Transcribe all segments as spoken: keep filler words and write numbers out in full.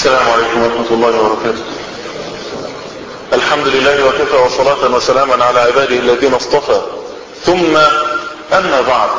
السلام عليكم ورحمة الله وبركاته. الحمد لله وكفى وصلاة وسلاما على عباده الذين اصطفى، ثم أما بعد.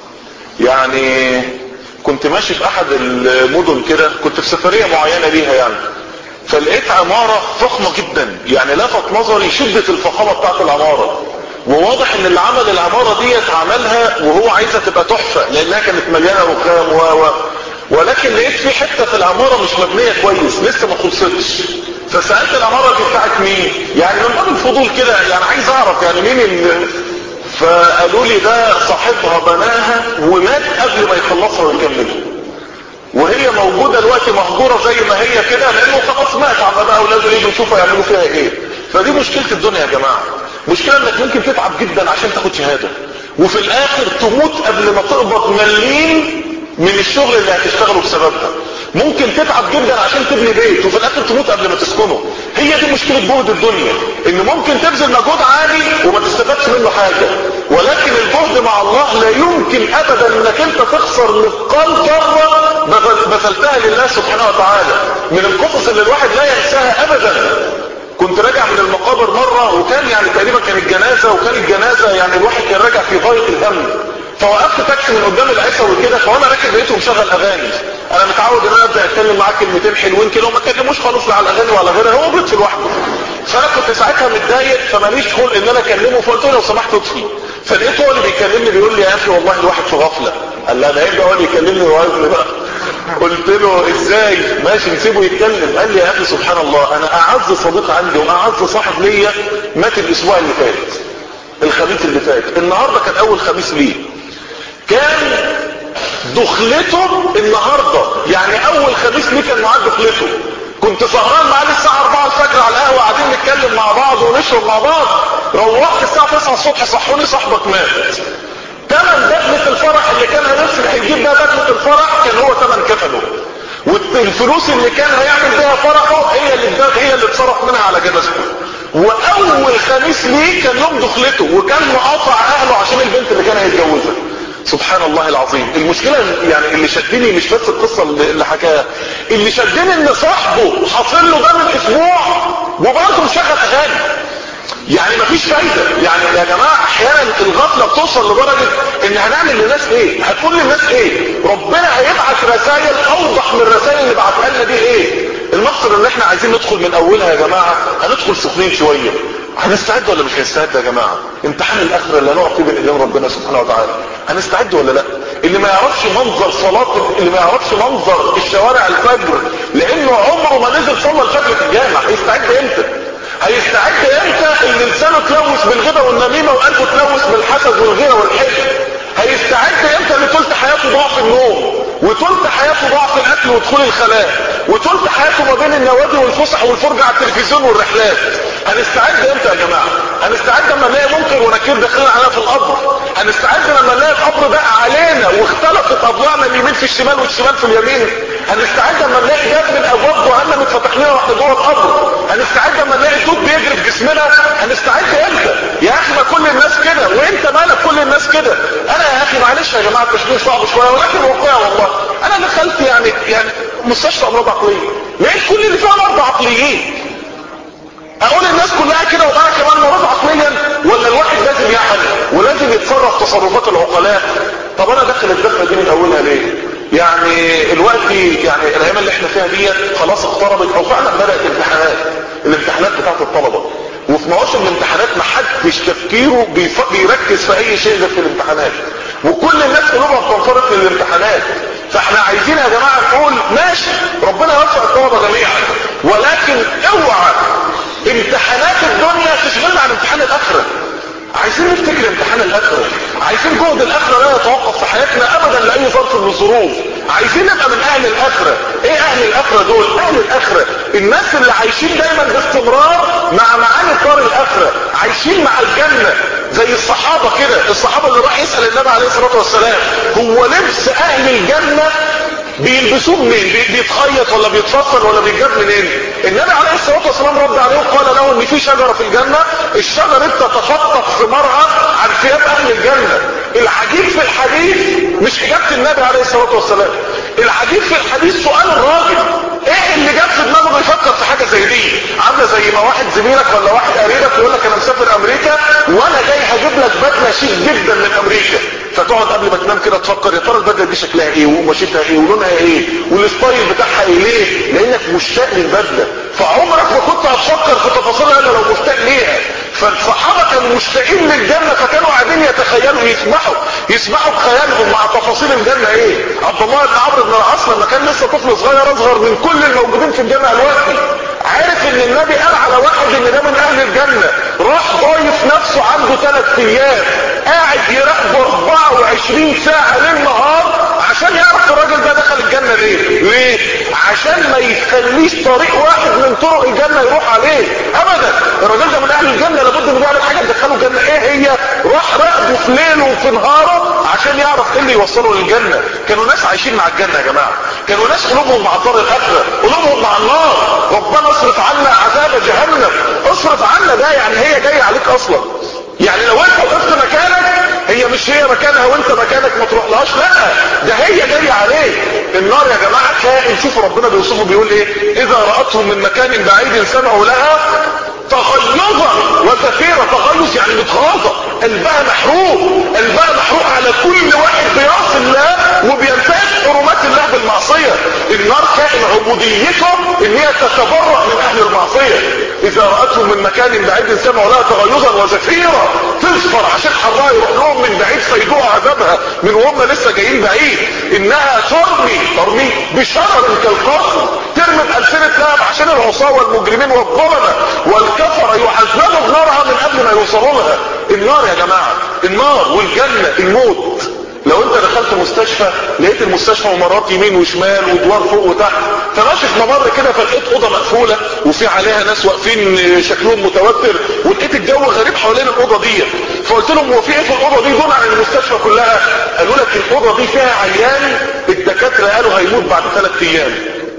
يعني كنت ماشي في أحد المدن كده، كنت في سفرية معينة ليها يعني، فلقيت عمارة فخمة جدا، يعني لفت نظري شدة الفخامة بتاعت العمارة، وواضح ان اللي عمل العمارة دي عملها وهو عايزة تبقى تحفة لانها كانت مليانة رخام و و ولكن لقيت في حتة في العمارة مش مبنية كويس، لسه ما خلصتش. فسألت العمارة دي بتاعت مين؟ يعني من باب الفضول كده، يعني عايز اعرف يعني مين اللي... فقالوا لي ده صاحبها بناها ومات قبل ما يخلصها ويكملها، وهي موجودة دلوقتي مهجورة زي ما هي كده، لانه خلاص مات عم بقى اولاده يجوا يشوفوا يعملوا فيها ايه. فدي مشكلة الدنيا يا جماعة، مشكلة انك ممكن تتعب جدا عشان تاخد شهادة، وفي الاخر تموت قبل ما تقبض مليم من الشغل اللي هتشتغله بسببها. ممكن تتعب جدا عشان تبني بيت وفي الاخر تموت قبل ما تسكنه. هي دي مشكلة جهد الدنيا، ان ممكن تبذل مجهود عالي وما تستفادش منه حاجة، ولكن الجهد مع الله لا يمكن ابدا انك انت تخسر مثقال ذرة بذلتها لله سبحانه وتعالى. من القصص اللي الواحد لا ينساها ابدا، كنت راجع من المقابر مرة، وكان يعني تقريبا كانت جنازة، وكان الجنازة يعني الواحد كان راجع في غاية الهم، فوقفت تاكسي من قدام العيسى وكده، فوانا راكب لقيته مشغل اغاني. انا متعود ان انا ابدا اتكلم معاه كلمتين حلوين كده وما اتكلموش خالص لا على الاغاني ولا غيرها، هو بيطفي لوحده. فانا كنت ساعتها متضايق، فماليش خلق ان انا اكلمه، فقلت له لو سمحت اطفي. فلقيته هو اللي بيكلمني بيقول لي يا اخي والله الواحد في غفله. قال لا ده هيبدا هو اللي يكلمني وعايزني بقى. قلت له ازاي؟ ماشي نسيبه يتكلم. قال لي يا اخي سبحان الله، انا اعز صديق عندي واعز صاحب ليا مات الاسبوع اللي فات، الخميس اللي فات. النهارده كان اول خميس ليه، كان دخلته النهارده، يعني اول خميس ليه كان معاه دخلته. كنت سهران معاه للساعه أربعة الفجر على القهوه، قاعدين نتكلم مع بعض ونشرب مع بعض. روحت الساعه تسعة الصبح صحوني صاحبك مات. تمن دخلة الفرح اللي كان هنفسه هيجيب بها دخلة الفرح كان هو تمن كفنه، والفلوس اللي كان هيعمل بها فرحه هي اللي هي اللي اتصرف منها على جنازته. واول خميس ليه كان يوم دخلته، وكان مقاطع اهله عشان البنت اللي كان هيتجوزها. سبحان الله العظيم. المشكلة يعني اللي شدني مش بس القصة اللي حكاها، اللي شدني ان صاحبه حاصل له ده من اسبوع وبرضه مشغل اغاني. يعني مفيش فايدة. يعني يا جماعة احيانا الغفلة بتوصل لدرجة ان هنعمل للناس ايه؟ هتقول للناس ايه؟ ربنا هيبعث رسائل اوضح من الرسائل اللي بعتها لنا دي ايه؟ المقصد ان احنا عايزين ندخل من اولها يا جماعة، هندخل سخنين شوية. هنستعد ولا مش هنستعد يا جماعة؟ امتحان الاخرة اللي هنقف فيه بين ايدين ربنا سبحانه وتعالى، هنستعد ولا لا؟ اللي ما يعرفش منظر صلاة، اللي ما يعرفش منظر الشوارع الفجر لانه عمره ما نزل صلى الفجر في الجامع، هيستعد امتى؟ هيستعد امتى اللي لسانه تلوث بالغيبة والنميمة وقلبه تلوث بالحسد والغيرة والحقد؟ هيستعد امتى اللي تلت حياته ضعف النوم، وتلت حياته ضعف الاكل ودخول الخلاء، وتلت حياته ما بين النوادي والفسح والفرجة على التلفزيون والرحلات؟ هنستعد امتى يا جماعة؟ هنستعد لما نلاقي منكر ونكير داخلين علينا في القبر، هنستعد لما نلاقي القبر بقى علينا واختلفت اضلاعنا اليمين في الشمال والشمال في اليمين، هنستعد لما نلاقي باب من ابواب جهنم اتفتح لنا واحنا جوه القبر، هنستعد لما نلاقي الدود بيجري في جسمنا. هنستعد امتى؟ يا اخي ما كل الناس كده، وانت مالك كل الناس كده؟ انا يا اخي معلش يا جماعه التشبيه صعب شويه ولكن واقعي والله. انا دخلت يعني يعني مستشفى امراض عقليه، لقيت كل اللي فيها مرضى عقليين. اقول الناس كلها كده وبقى كمان مرض عقليا؟ ولا الواحد لازم يعمل ولازم يتصرف تصرفات العقلاء؟ طب انا داخل الدخله دي من اولها ليه؟ يعني الوقت يعني الايام اللي احنا فيها دي خلاص اقتربت، او فعلا بدات الامتحانات، الامتحانات بتاعت الطلبه، وفي مواسم الامتحانات ما حدش تفكيره بيركز في اي شيء غير في الامتحانات، وكل الناس قلوبها بتنفرط للامتحانات. فاحنا عايزين يا جماعه نقول ماشي ربنا يوفق الطلبه جميعا، ولكن اوعى امتحانات الدنيا تشغلنا عن امتحان الاخره. عايزين نفتكر امتحان الاخره، عايزين جهد الاخره لا يتوقف في حياتنا ابدا لاي ظرف من الظروف. عايزين نبقى من اهل الاخره. ايه اهل الاخره دول؟ اهل الاخره الناس اللي عايشين دايما باستمرار مع معاني دار الاخره، عايشين مع الجنه زي الصحابه كده. الصحابه اللي راح يسال النبي عليه الصلاه والسلام هو لبس اهل الجنه بيلبسوه منين؟ بيتخيط ولا بيتفصل ولا بيتجاب منين؟ النبي عليه الصلاه والسلام رد عليه وقال له ان في شجره في الجنه، الشجره تتفطف ثمارها عن ثياب اهل الجنه. العجيب في الحديث مش اجابه النبي عليه الصلاه والسلام، العجيب في الحديث سؤال الراجل: ايه اللي جاب في زميلك ولا واحد قريبك يقول لك انا مسافر امريكا وانا جاي هجيب لك بدله شيك جدا من امريكا، فتقعد قبل ما تنام كده تفكر يا ترى البدله دي شكلها ايه وقماشتها ايه ولونها ايه والستايل بتاعها ايه. ليه؟ لانك مشتاق للبدله، فعمرك ما كنت هتفكر في تفاصيلها الا لو مشتاق ليها. فالصحابه كانوا مشتاقين للجنه، فكانوا قاعدين يتخيلوا يسمحوا يسمحوا بخيالهم مع تفاصيل الجنه ايه. عبد الله بن عمرو بن العاص لما كان لسه طفل صغير اصغر من كل الموجودين في الجنه دلوقتي، عارف ان النبي قال على واحد ان ده من اهل الجنه، راح ضايف نفسه عنده ثلاث ايام قاعد يراقبه اربعة وعشرين ساعه للنهار عشان يعرف الراجل ده دخل الجنه ليه. ليه؟ عشان ما يخليش طريق واحد من طرق الجنه يروح عليه ابدا. الراجل ده من اهل الجنه، لابد انه يعمل حاجه تدخله الجنه. ايه هي؟ راح راقبه في ليله وفي نهاره عشان يعرف ايه اللي يوصله للجنه. كانوا ناس عايشين مع الجنه يا جماعه، كانوا ناس قلوبهم مع دار الاخره، قلوبهم مع النار. ربنا اصرف عنا عذاب جهنم، اصرف عنا ده يعني هي جايه عليك اصلا. يعني لو انت وقفت مكانك هي مش هي مكانها وانت مكانك ما تروحلهاش، لا ده هي جايه عليك. النار يا جماعه كائن، شوفوا ربنا بيوصفه بيقول ايه: اذا رأتهم من مكان بعيد سمعوا لها تغيظا وزفيرا. تغيظ يعني متغاظه، قلبها محروق، قلبها محروق على كل واحد بيعصي الله وبينتهك حرمات الله بالمعصيه. النار كائن عبوديته ان هي تتبرأ من اهل المعصيه. اذا رأتهم من مكان بعيد سمعوا لها تغيظا وزفيرا، تصفر عشان حرها يروح لهم من بعيد فيدوها عذابها من وهم لسه جايين بعيد. انها ترمي ترمي بشرر كالقصر، ترمي بألسنة لهب عشان العصاة والمجرمين والظلمة والكفرة يعذبوا بنارها من قبل ما يوصلوا لها. النار يا جماعة، النار والجنة الموت. لو انت دخلت مستشفى لقيت المستشفى ممرات يمين وشمال ودوار فوق وتحت، فماشي في ممر كده فلقيت اوضه مقفوله وفي عليها ناس واقفين شكلهم متوتر، ولقيت الجو غريب حوالين الاوضه دي، فقلت لهم هو في ايه في الاوضه دي دون عن المستشفى كلها؟ قالوا لك الاوضه دي فيها عيان الدكاتره قالوا هيموت بعد ثلاث ايام.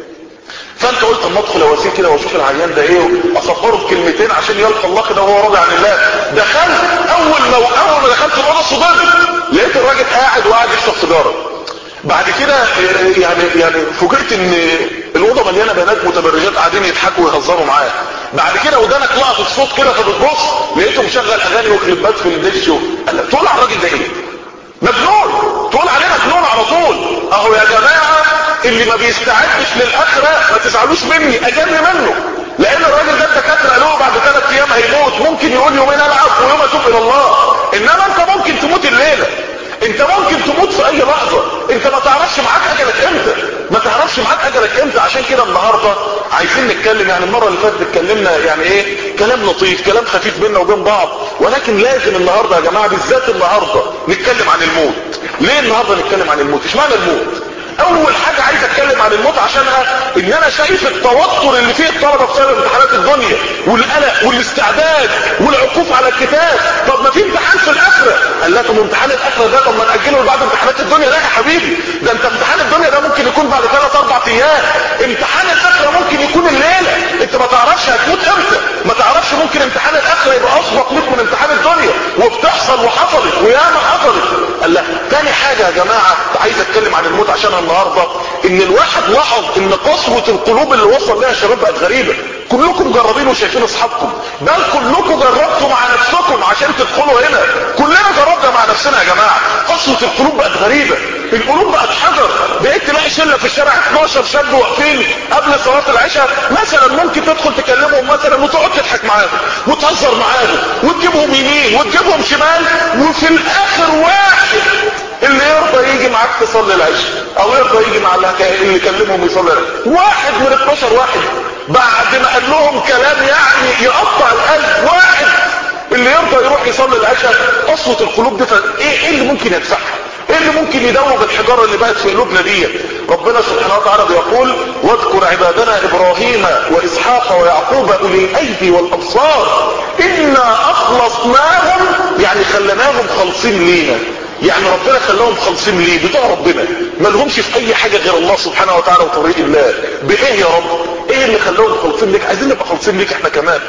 فانت قلت اما ادخل اواسيه كده واشوف العيان ده ايه اصبره بكلمتين عشان يلقى الله كده وهو راضي عن الله. دخلت اول ما اول ما دخلت الاوضه صدمت، لقيت الراجل قاعد وقاعد يشرب سيجاره. بعد كده يعني يعني فوجئت ان الاوضه مليانه بنات متبرجات قاعدين يضحكوا ويهزروا معاه. بعد كده ودانك لقطت صوت كده فبتبص لقيته مشغل اغاني وكليبات في الدش. قال تقول على الراجل ده ايه؟ مجنون، تقول عليه مجنون على طول. اهو يا جماعه اللي ما بيستعدش للاخره ما تزعلوش مني، اجل منه، لان الراجل ده الدكاتره قالوا بعد ثلاث ايام هيموت، ممكن يقول يومين العب ويوم اتوب الى الله. انما انت ممكن تموت الليله، انت ممكن تموت في اي لحظه، انت ما تعرفش معاك اجلك امتى، ما تعرفش معاك اجلك امتى. عشان كده النهارده عايزين نتكلم، يعني المره اللي فاتت اتكلمنا يعني ايه كلام لطيف كلام خفيف بيننا وبين بعض، ولكن لازم النهارده يا جماعه بالذات النهارده نتكلم عن الموت. ليه النهارده نتكلم عن الموت؟ اشمعنى الموت؟ اول حاجة عايز اتكلم عن الموت عشانها ان انا شايف التوتر اللي فيه الطلبة بسبب امتحانات الدنيا والقلق والاستعداد والعكوف على الكتاب. طب ما في امتحان في الاخرة، قال لكم امتحان الاخرة ده طب ما نأجله بعد امتحانات الدنيا. لا يا حبيبي، ده انت امتحان الدنيا ده ممكن يكون بعد ثلاث اربع ايام، امتحان الاخرة ممكن يكون الليلة. انت ما تعرفش هتموت امتى، ما تعرفش ممكن امتحان الاخرة يبقى اسبق ليك من امتحان الدنيا، وبتحصل وحصلت وياما حصلت. قال لا. تاني حاجة يا جماعة عايز اتكلم عن الموت عشانها النهاردة، ان الواحد لاحظ ان قسوة القلوب اللي وصل لها الشباب بقت غريبة. كلكم جربين وشايفين اصحابكم، بل كلكم جربتوا مع نفسكم عشان تدخلوا هنا. كلنا جربنا مع نفسنا يا جماعة. قسوة القلوب بقت غريبة، القلوب بقت حجر. بقيت تلاقي شلة في الشارع اتناشر شاب واقفين قبل صلاة العشاء مثلا، ممكن تدخل تكلمهم مثلا وتقعد تضحك معاهم وتهزر معاهم وتجيبهم يمين وتجيبهم شمال، وفي الاخر واحد اللي يرضى يجي معاك تصلي العشاء او يرضى يجي مع اللي يكلمهم يصلي العشاء. واحد من اتناشر واحد بعد ما قال لهم كلام يعني يقطع القلب، واحد اللي يرضى يروح يصلي العشاء. قسوة القلوب دي ايه ايه اللي ممكن يدفعها؟ ايه اللي ممكن يدوب الحجارة اللي بقت في قلوبنا دي؟ ربنا سبحانه وتعالى بيقول واذكر عبادنا ابراهيم واسحاق ويعقوب اولي الايدي والابصار انا اخلصناهم، يعني خلناهم خالصين لينا. يعني ربنا خلاهم خالصين ليه؟ بتوع ربنا، ما لهمش في اي حاجة غير الله سبحانه وتعالى وطريق الله. بايه يا رب؟ ايه اللي خلاهم خالصين ليك؟ عايزين نبقى خالصين ليك احنا كمان.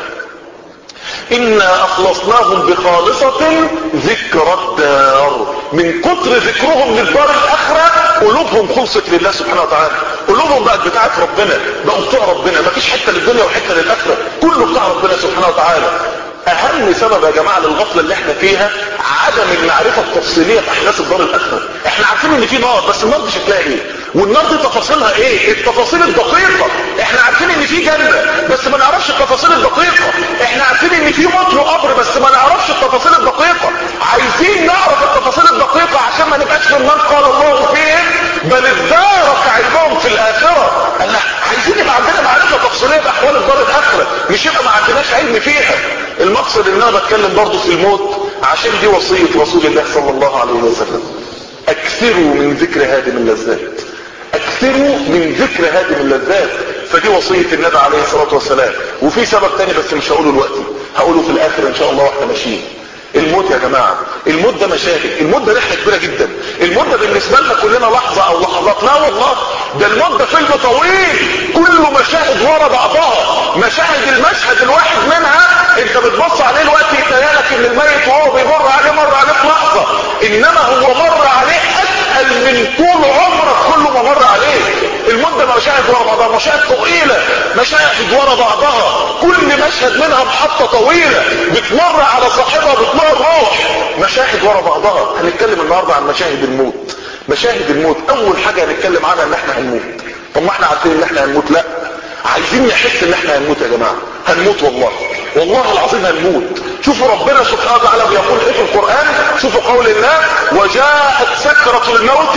انا اخلصناهم بخالصة ذكر الدار، من كتر ذكرهم للدار الاخرة قلوبهم خلصت لله سبحانه وتعالى، قلوبهم بقت بتاعت ربنا، بقوا بتوع ربنا، مفيش حتة للدنيا وحتة للاخرة، كله بتاع ربنا سبحانه وتعالى. اهم سبب يا جماعة للغفلة اللي احنا فيها عدم المعرفة التفصيلية باحداث الدار الاخرة. احنا عارفين ان في نار، بس النار دي شكلها ايه؟ والنار دي تفاصيلها ايه؟ التفاصيل الدقيقة. احنا عارفين ان في جنة بس ما نعرفش التفاصيل الدقيقة. احنا عارفين ان في موت وقبر بس ما نعرفش التفاصيل الدقيقة. عايزين نعرف التفاصيل الدقيقة عشان ما نبقاش في النار قال الله فيهم بل ادارك علمهم في الاخرة. احنا عايزين يبقى عندنا معرفة تفصيلية باحوال الدار الاخرة، مش يبقى ما عندناش علم فيها. المقصد ان انا بتكلم برضو في الموت عشان دي وصية رسول الله صلى الله عليه وسلم. اكثروا من ذكر هادم اللذات، اكثروا من ذكر هادم اللذات. فدي وصية النبي عليه الصلاة والسلام. وفي سبب تاني بس مش هقوله دلوقتي، هقوله في الاخر ان شاء الله واحنا ماشيين. الموت يا جماعة، الموت ده مشاهد، الموت ده رحلة كبيرة جدا. الموت ده بالنسبة لنا كلنا لحظة او لحظات، لا والله ده الموت ده فيلم طويل كله مشاهد ورا بعضها. مشاهد المشهد الواحد منها انت بتبص عليه الوقت يتهيألك ان الميت وهو بيمر عليه مر عليه في لحظة، انما هو مر عليه اسهل من طول عمرك كله ما مر عليه. الموت ده مشاهد ورا بعضها، مشاهد طويلة، مشاهد ورا بعضها، كل مشهد منها محطة طويلة بتمر على صاحبها بتمر الروح. مشاهد ورا بعضها. هنتكلم النهاردة عن مشاهد الموت. مشاهد الموت اول حاجة هنتكلم عنها ان احنا هنموت. طب ما احنا عارفين ان احنا هنموت؟ لا، عايزين نحس ان احنا هنموت يا جماعة. هنموت والله، والله العظيم هنموت. شوفوا ربنا سبحانه وتعالى بيقول ايه في القرآن. شوفوا قول الله وجاءت سكرة الموت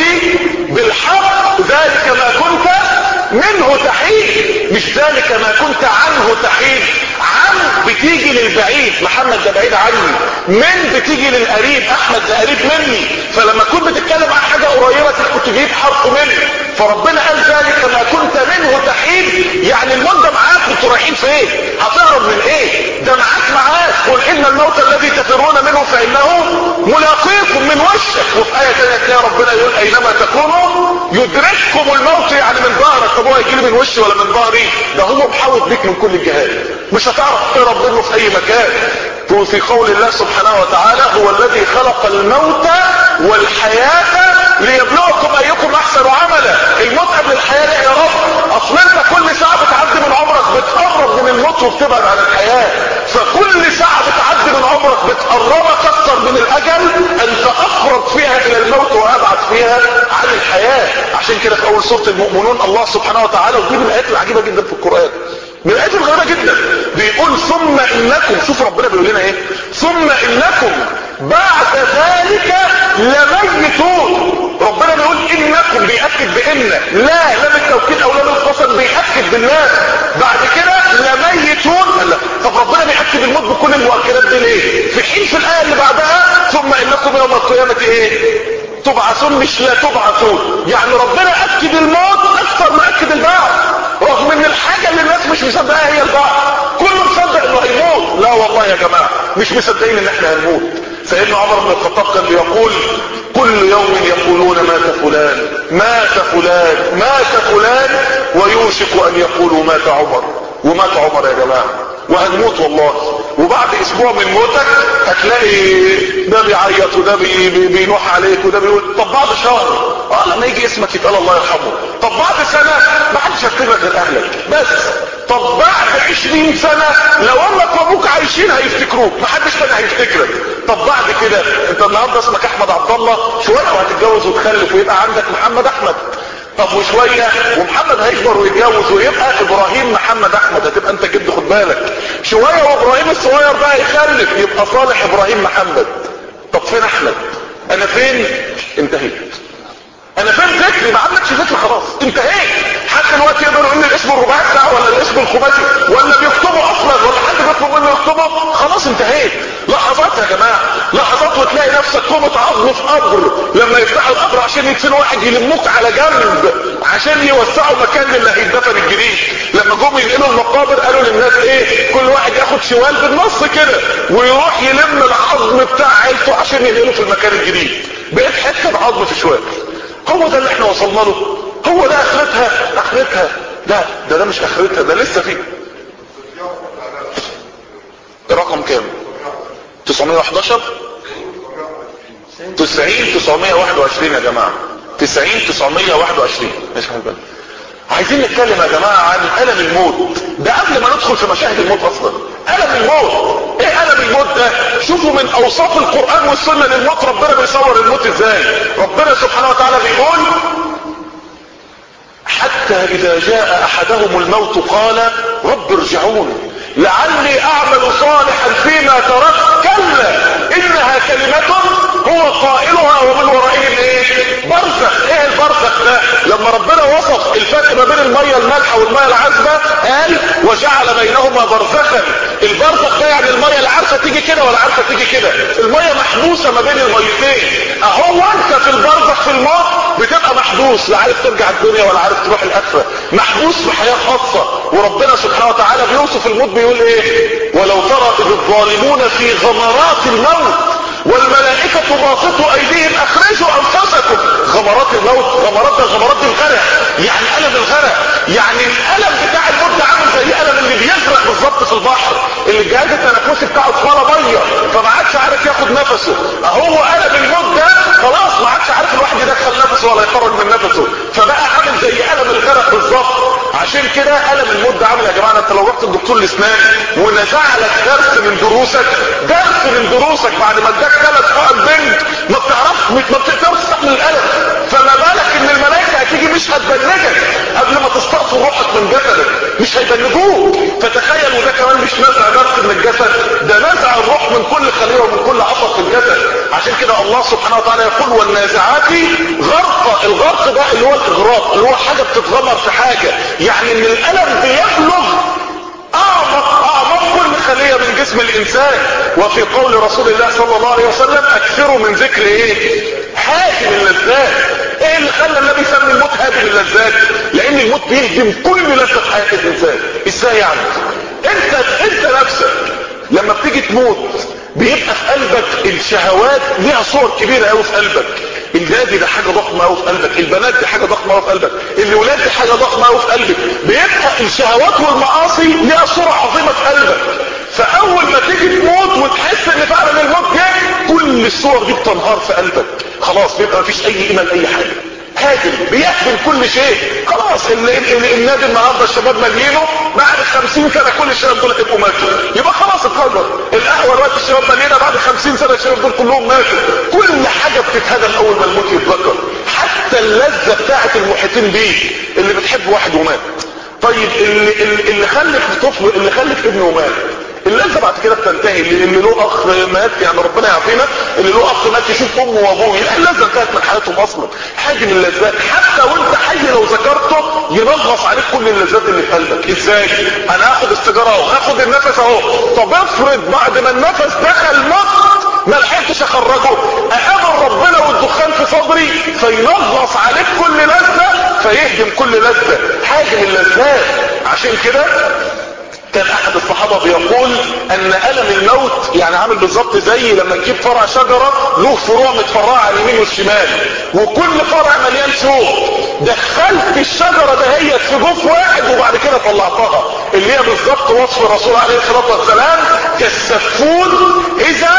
بالحق ذلك ما كنت منه تحيد. مش ذلك ما كنت عنه تحيد. عن بتيجي للبعيد، محمد ده بعيد عني. من بتيجي للقريب، احمد ده قريب مني. فلما كنت بتتكلم عن حاجة قريبة كنت تجيب حرف منه. فربنا قال ذلك ما كنت منه تحيد، يعني الموت ده معاك. انتوا رايحين فين؟ هتهرب من ايه؟ ده معاك معاك. قل ان الموت الذي تفرون منه فانه ملاقيكم من وشك. وفي آية تانية تلاقي ربنا يقول اينما تكونوا يدرككم الموت، يعني من ظهرك. طب هو هيجيلي من وشي ولا من ظهري؟ ده هو محاوط بيك من كل الجهات، مش هتعرف تهرب منه في اي مكان. في قول الله سبحانه وتعالى هو الذي خلق الموت والحياة ليبلوكم ايكم احسن عملا. الموت قبل الحياة ليه يا رب؟ اصل انت كل ساعة بتعدي من عمرك بتقرب من الموت وبتبعد عن الحياة. فكل ساعة بتعدي من عمرك بتقربك اكثر من الاجل، انت اقرب فيها الى الموت وابعد فيها عن الحياة. عشان كده في اول سورة المؤمنون الله سبحانه وتعالى، ودي من الايات العجيبة جدا في القرآن، من الايات الغريبة جدا، بيقول ثم انكم، شوف ربنا بيقول لنا ايه، ثم انكم بعد ذلك لميتون. ربنا بيقول انكم، بيأكد بان، لا لم التوكيد او لم القسم بيأكد بالله. بعد كده لميتون. لا. طب ربنا بيأكد الموت بكل المؤكدات دي ليه؟ في حين في الآية اللي بعدها ثم انكم يوم القيامة ايه؟ تبعثون، مش لا تبعثون. يعني ربنا أكد الموت اكثر ما أكد البعث، رغم ان الحاجة اللي الناس مش مصدقها هي البعث. كله مصدق انه هيموت. لا والله يا جماعة مش مصدقين ان احنا هنموت. سيدنا عمر بن الخطاب كان بيقول كل يوم يقولون مات فلان مات فلان مات فلان ويوشك ان يقولوا مات عمر. ومات عمر يا جماعة، وهنموت والله. وبعد اسبوع من موتك هتلاقي ده بيعيط وده بي بي بينوح عليك وده بيقول. طب بعد شهر اه لما يجي اسمك يتقال الله يرحمه. طب بعد سنة ما حدش هيفتكرك غير اهلك بس. طب بعد عشرين سنة لو امك وابوك عايشين هيفتكروك، ما حدش تاني هيفتكرك. طب بعد كده انت النهارده اسمك احمد عبد الله، شوية وهتتجوز وتخلف ويبقى عندك محمد احمد. طب وشوية ومحمد هيكبر ويتجوز ويبقى ابراهيم محمد احمد، هتبقى انت جد خد بالك. شوية وابراهيم الصغير بقى يخلف يبقى صالح ابراهيم محمد. طب فين احمد؟ انا فين؟ انتهيت. انا فين ذكري؟ ما عندكش ذكر خلاص، انتهيت. حتى الوقت يقدروا يقول الاسم الرباعي بتاعه ولا الاسم الخماسي ولا بيكتبوا اصلا ولا حد بيطلب منه يكتبه، خلاص انتهيت. لحظات يا جماعه، لحظات وتلاقي نفسك قومة عظم في قبر. لما يفتحوا القبر عشان يدفنوا واحد يلموك على جنب عشان يوسعوا مكان اللي هيدفن الجديد. لما جم ينقلوا المقابر قالوا للناس ايه؟ كل واحد ياخد شوال بالنص كده ويروح يلم العظم بتاع عيلته عشان ينقله في المكان الجديد. بقيت حته عظم في شوال. هو ده اللي احنا وصلنا له؟ هو ده اخرتها؟ اخرتها لا، ده ده مش اخرتها، ده لسه فيه. رقم كام؟ تسعمية وحداشر تسعين تسعمية واحد وعشرين يا جماعة، تسعين تسعمية واحد وعشرين. مش حاجة. عايزين نتكلم يا جماعة عن ألم الموت ده قبل ما ندخل ندخل في مشاهد الموت اصلا. الم الموت، ايه الم الموت ده؟ شوفوا من اوصاف القرآن والسنة للموت ربنا بيصور الموت ازاي. ربنا سبحانه وتعالى بيقول حتى اذا جاء احدهم الموت قال رب ارجعون لعلي اعمل صالحا فيما تركت كلا انها كلمة هو قائلها ومن ورائهم ايه؟ برزخ. ايه البرزخ ده؟ لما ربنا وصف الفرق ما بين المية المالحة والمية العذبة قال وجعل بينهما برزخا. البرزخ ده يعني المية لا عارفة تيجي كده ولا عارفة تيجي كده، المية محبوسة ما بين الميتين. اهو انت في البرزخ في الموت بتبقى محبوس، لا عارف ترجع الدنيا ولا عارف تروح الاخرة، محبوس في حياة خاصة. وربنا سبحانه وتعالى بيوصف الموت بيقول ايه؟ ولو ترى اذ الظالمون في غمرات الموت والملائكة باسطوا ايديهم اخرجوا انفسكم. غمرات الموت، غمرات ده غمرات دي الغرق، يعني الم الغرق، يعني الالم بتاع الموت ده عامل زي الالم اللي بيغرق بالظبط في البحر، اللي الجهاز التنفسي بتاعه اتملى ميه فما عادش عارف ياخد نفسه. اهو الم الموت ده خلاص ما عادش عارف الواحد يدخل نفسه ولا يخرج من نفسه، فبقى عامل زي الم الغرق بالظبط. عشان كده الم الموت ده عامل يا جماعه، انت لو رحت الدكتور الاسنان ونزع لك درس من دروسك، درس من دروسك بعد ما اداك ثلاث حقن بنج ما بتعرفش ما بتقدرش تستحمل الالم، فما بالك ان الملائكه هتيجي مش هتبنجك قبل ما تستأصل روحك من جسدك، مش هيبنجوك. فتخيل، وده كمان مش نزع درس من الجسد، ده نزع الروح من كل خليه ومن كل عصب في الجسد. عشان كده الله سبحانه وتعالى يقول والنازعات غرقا. الغرق ده اللي هو الاغراق، اللي هو حاجه بتتغمر في حاجه، يعني ان الالم بيبلغ اعمق اعمق كل خلية من جسم الانسان. وفي قول رسول الله صلى الله عليه وسلم اكثروا من ذكر ايه؟ هادم اللذات. ايه اللي خلى النبي يسمي الموت هادم اللذات؟ لان الموت بيهدم كل لذة في حياة الانسان. ازاي يعني؟ انت انت نفسك لما بتيجي تموت بيبقى في قلبك الشهوات ليها صور كبيرة قوي في قلبك. النادي ده حاجة ضخمة قوي في قلبك، البنات دي حاجة ضخمة قوي في قلبك، الولاد دي حاجة ضخمة قوي في قلبك. بيبقى الشهوات والمعاصي ليها صورة عظيمة في قلبك. فاول ما تيجي تموت وتحس ان فعلا الموت جاي، كل الصور دي بتنهار في قلبك، خلاص بيبقى مفيش اي قيمة لاي حاجة، هادم بيهدم كل شيء. خلاص النادي النهارده الشباب مليينه، بعد خمسين سنة كل الشباب دول هيبقوا ماتوا، يبقى خلاص اتقدر. القهوة الوقت الشباب مليانة، بعد خمسين سنة الشباب دول كلهم ماتوا. كل حاجة بتتهدم اول ما الموت يتذكر، حتى اللذة بتاعت المحيطين بيه. اللي بتحب واحد ومات، طيب اللي, اللي خلف طفل، اللي خلف ابنه ومات، اللذة بعد كده بتنتهي. اللي له اخ مات، يعني ربنا يعافينا، اللي له اخ مات يشوف امه وابوه، اللذة انتهت من حياتهم اصلا. حاجة من اللذات حتى وانت حي لو ذكرته ينغص عليك كل اللذات اللي في قلبك. ازاي؟ انا هاخد السيجاره اهو، هاخد النفس اهو، طب افرض بعد ما النفس دخل مخ ما لحقتش اخرجه، اقابل ربنا والدخان في صدري فينغص عليك كل لذة، فيهدم كل لذة. حاجة من اللذات. عشان كده كان احد الصحابة بيقول ان الم الموت يعني عامل بالظبط زي لما تجيب فرع شجرة له فروع متفرعة على اليمين والشمال، وكل فرع مليان شوك، دخلت الشجرة دهيت في جوف واحد وبعد كده طلعتها، اللي هي بالظبط وصف الرسول عليه الصلاة والسلام كالسفون اذا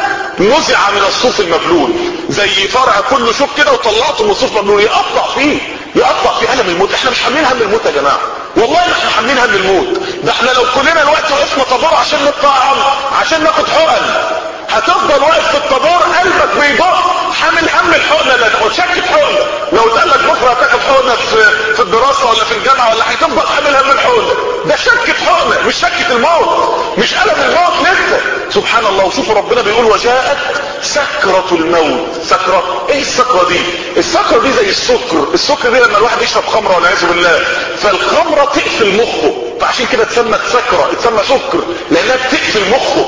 نزع من الصوف المبلول. زي فرع كله شوك كده وطلعته من الصوف المبلول، يقطع فيه يقطع في الم الموت. احنا مش حاملين هم الموت يا جماعه، والله احنا حاملين هم الموت. ده احنا لو كلنا الوقت وقفنا طابور عشان نطعم عشان ناخد حقن، هتفضل واقف في الطابور قلبك بيضخ حامل هم الحقنه اللي هتاخد، شكه حقنه. لو قال لك بكره هتاخد حقنه في في الدراسه ولا في الجامعه ولا هتفضل حامل هم الحقنه. ده شكه حقنه مش شكه الموت، مش الم الموت لسه. سبحان الله. وشوفوا ربنا بيقول وجاءت سكرة الموت. سكرة ايه السكرة دي؟ السكرة دي زي السكر. السكر دي لما الواحد يشرب خمرة والعياذ بالله، فالخمرة تقفل مخه، فعشان كده اتسمت سكرة، اتسمى سكر لانها بتقفل مخه.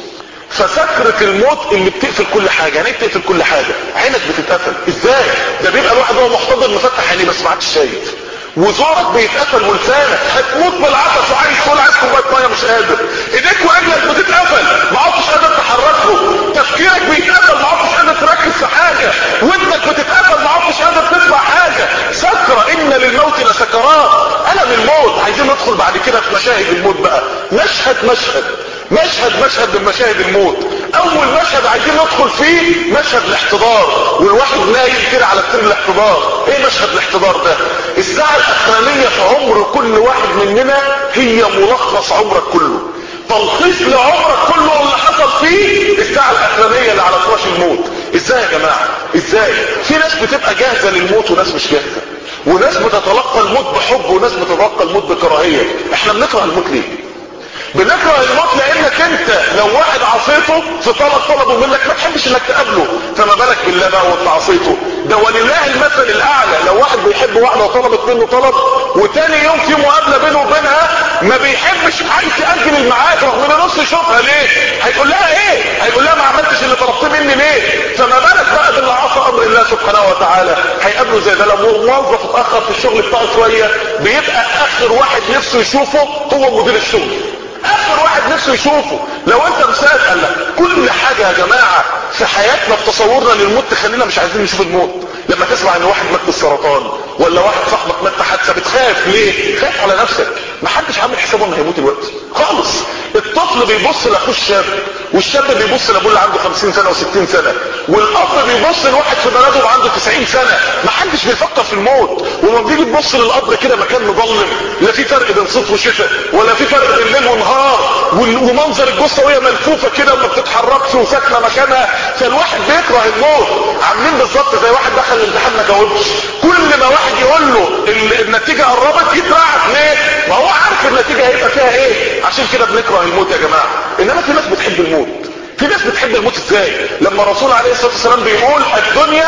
فسكرة الموت اللي بتقفل كل حاجة. يعني ايه بتقفل كل حاجة؟ عينك بتتقفل. ازاي؟ ده بيبقى الواحد هو محتضر مفتح عينيه بس ما عادش شايف، وزورك بيتقفل ولسانك، هتموت بالعطش وعايز تقول عايز كوبايه ميه مش قادر، ايديك ورجلك بتتقفل ما عدتش قادر تحركهم، تفكيرك بيتقفل ما عدتش قادر تركز في حاجه، ودنك بتتقفل ما عدتش قادر تسمع حاجه. سكره. ان للموت لسكرات. الم الموت. عايزين ندخل بعد كده في مشاهد الموت بقى، مشهد مشهد مشهد مشهد من مشاهد الموت. اول مشهد عايزين ندخل فيه مشهد الاحتضار، والواحد نايم كده على سرير الاحتضار. ايه مشهد الاحتضار ده؟ الساعة الاخرانية في عمر كل واحد مننا هي ملخص عمرك كله، تلخيص لعمرك كله واللي حصل فيه الساعة الاخرانية اللي على فراش الموت. ازاي يا جماعة؟ ازاي؟ في ناس بتبقى جاهزة للموت وناس مش جاهزة، وناس بتتلقى الموت بحب وناس بتتلقى الموت بكراهية. احنا بنكره الموت ليه؟ بنكره الموت لانك انت لو واحد عصيته في طلب طلبه منك ما تحبش انك تقابله، فما بالك بالله بقى وانت عصيته؟ ده ولله المثل الاعلى. لو واحد بيحب واحده وطلبت منه طلب وتاني يوم في مقابله بينه وبينها ما بيحبش، عايز ياجل الميعاد رغم انه نص يشوفها، ليه؟ هيقول لها ايه؟ هيقول لها ما عملتش اللي طلبتيه مني ليه؟ فما بالك بقى باللي عصى امر الله سبحانه وتعالى. هيقابله زي ده. لو موظف اتاخر في الشغل بتاعه شويه بيبقى اخر واحد نفسه يشوفه هو مدير الشغل، اخر واحد نفسه يشوفه. لو انت مساعد قال لك كل حاجة يا جماعة في حياتنا في تصورنا للموت تخلينا مش عايزين نشوف الموت. لما تسمع ان واحد مات بالسرطان ولا واحد صاحبك مات في حادثة بتخاف ليه؟ خايف على نفسك. محدش عامل حسابه انه هيموت دلوقتي خالص. الطفل بيبص لاخوه الشاب، والشاب بيبص لابوه اللي عنده خمسين سنة وستين سنة، والاب بيبص لواحد في بلده وعنده تسعين سنة. محدش بيفكر في الموت. ولما بتيجي تبص للقبر كده مكان مظلم، لا في فرق بين صيف وشتاء ولا في فرق بين ليل ونهار، ومنظر الجثه وهي ملفوفه كده وما بتتحركش وساكنه مكانها، فالواحد بيكره الموت. عاملين بالظبط زي واحد دخل الامتحان ما جاوبش، كل ما واحد يقول له النتيجه قربت يترعب. ليه؟ ما هو عارف النتيجه هيبقى فيها ايه. عشان كده بنكره الموت يا جماعه. انما في ناس بتحب الموت. في ناس بتحب الموت ازاي؟ لما الرسول عليه الصلاه والسلام بيقول الدنيا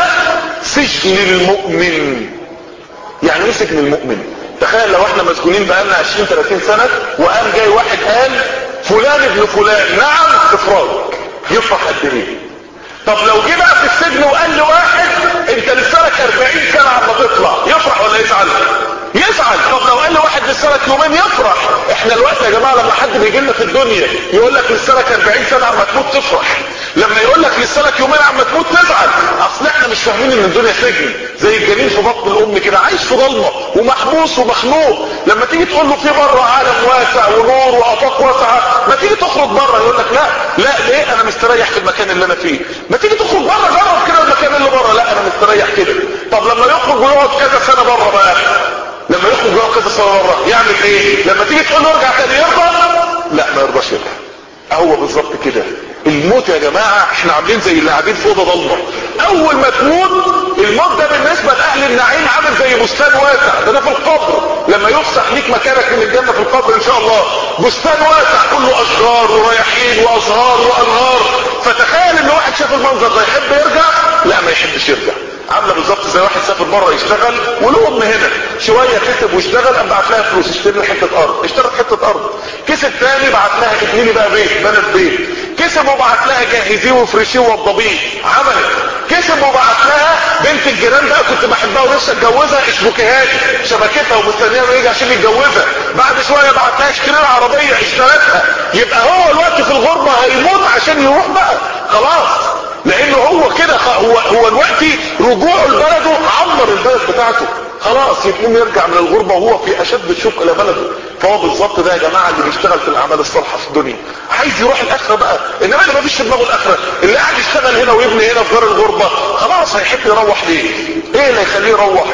سجن المؤمن. يعني ايه سجن المؤمن؟ تخيل لو احنا مسجونين بقالنا عشرين ثلاثين سنة وقام جاي واحد قال فلان ابن فلان نعم افراج، يفرح قد ايه؟ طب لو جه بقى في السجن وقال لواحد انت لسه لك اربعين سنة عما تطلع، يفرح ولا يزعل؟ يزعل. طب لو قال لواحد لسه لك يومين يفرح. احنا دلوقتي يا جماعة لما حد بيجي لنا في الدنيا يقول لك لسه لك اربعين سنة عما تموت تفرح، لما يقول لك لسه لك يومين عما تموت تزعل. اصل احنا مش فاهمين ان الدنيا سجن، زي الجنين في بطن الام كده عايش في ضلمه ومحبوس ومخنوق. لما تيجي تقول له في بره عالم واسع ونور وافاق واسعه، ما تيجي تخرج بره يقول لك لا لا ليه؟ انا مستريح في المكان اللي انا فيه. ما تيجي تخرج بره جرب كده المكان اللي بره، لا انا مستريح كده. طب لما يخرج ويقعد كذا سنه بره بقى، لما يخرج ويقعد كذا سنه بره يعمل ايه؟ لما تيجي تقول له ارجع تاني يرضى؟ لا ما يرضاش يرجع. هو بالظبط كده الموت يا جماعة. احنا عاملين زي اللي قاعدين في اوضه ضلمه. اول ما تموت الموت ده بالنسبة لاهل النعيم عامل زي بستان واسع. ده, ده في القبر لما يفسح ليك مكانك من الجنة في القبر ان شاء الله، بستان واسع كله اشجار ورياحين وازهار وانهار. فتخيل ان واحد شاف المنظر ده يحب يرجع؟ لا ما يحبش يرجع. عامله بالظبط زي واحد سافر بره يشتغل وله ام هنا شويه كسب واشتغل، قام بعت لها فلوس اشتري لها حته ارض، اشترت حته ارض. كسب تاني بعت لها ابني لي بقى بيت، بنت بيت. كسب وبعت لها جهزيه وفرشيه ووضبيه، عملت. كسب وبعت لها بنت الجيران بقى كنت بحبها ونفسي اتجوزها، اشبكيها لي، شبكتها ومستنيه يجي عشان يتجوزها. بعد شويه بعت لها اشتري لها عربيه، اشترتها. يبقى هو الوقت في الغربه هيموت عشان يروح بقى خلاص، لانه هو كده هو هو الوقت رجوعه لبلده عمر البلد بتاعته خلاص، يقوم يرجع من الغربة وهو في اشد الشوق الى بلده. فهو بالظبط ده يا جماعة اللي بيشتغل في الاعمال الصالحة في الدنيا عايز يروح الاخرة بقى. انما اللي ما فيش في دماغه الاخرة، اللي قاعد يشتغل هنا ويبني هنا في دار الغربة، خلاص هيحب يروح ليه؟ ايه اللي يخليه يروح؟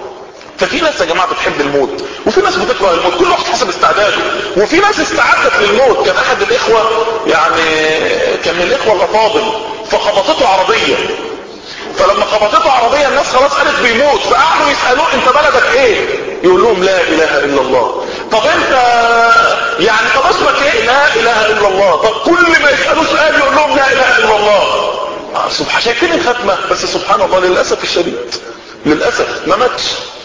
ففي ناس يا جماعة بتحب الموت وفي ناس بتكره الموت، كل واحد حسب استعداده. وفي ناس استعدت للموت. كان احد الاخوة يعني كان من الاخوة الافاضل فخبطته عربية، فلما خبطته عربية الناس خلاص قالت بيموت، فقعدوا يسألوه انت بلدك ايه؟ يقول لهم لا اله الا الله. طب انت يعني طب اسمك ايه؟ لا اله الا الله. طب كل ما يسألوه سؤال يقول لهم لا اله الا الله. سبحان شايفين الختمة؟ بس سبحان الله للأسف الشديد للأسف ما ماتش،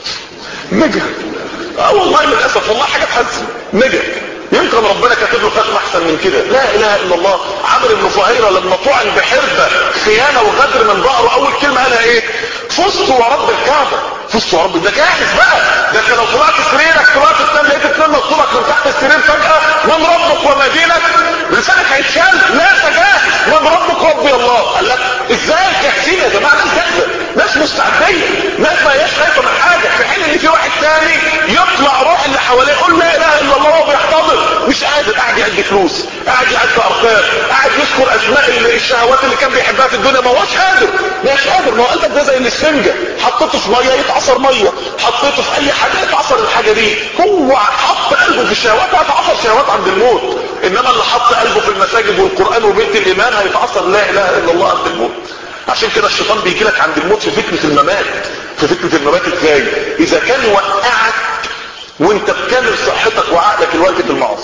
نجا. اه والله للأسف والله حاجة تحزن، نجا. يمكن ربنا كاتب له ختمة احسن من كده. لا اله الا الله. عمرو بن فهيرة لما طعن بحربة خيانة وغدر من ظهره اول كلمة قالها ايه؟ فزت ورب الكعبة. فزت ورب، ده جاهز بقى. ده انت لو طلعت سريرك طلعت الثاني لقيت اتنين نطلك من تحت السرير فجأة، من ربك وما دينك؟ لسانك هيتشال. لا انت جاهز. من ربك ربي الله. قال لك ازاي جاهزين يا جماعة؟ ناس جاهزة، ناس مستعدية، ناس ما هياش خايفة من حاجة، في حين ان في واحد تاني يطلع روح اللي حواليه يقول لا اله الا الله وهو بيحتضر، مش قادر، قاعد يعد فلوس، قاعد يعد ارقام، قاعد يذكر اسماء الشهوات اللي كان بيحبها في الدنيا ما هوش قادر ما هوش قادر ما هو قلبك ده زي الاسفنجه، حطيته في ميه يتعصر ميه، حطيته في اي حاجه يتعصر الحاجه دي. هو حط قلبه في الشهوات هيتعصر شهوات عند الموت، انما اللي حط قلبه في المساجد والقران وبيت الايمان هيتعصر لا اله الا الله عند الموت. عشان كده الشيطان بيجي لك عند الموت في فتنه الممات. في فتنه الممات ازاي؟ اذا كان وقعك وانت بكامل صحتك وعقلك الوقت في المعاصي،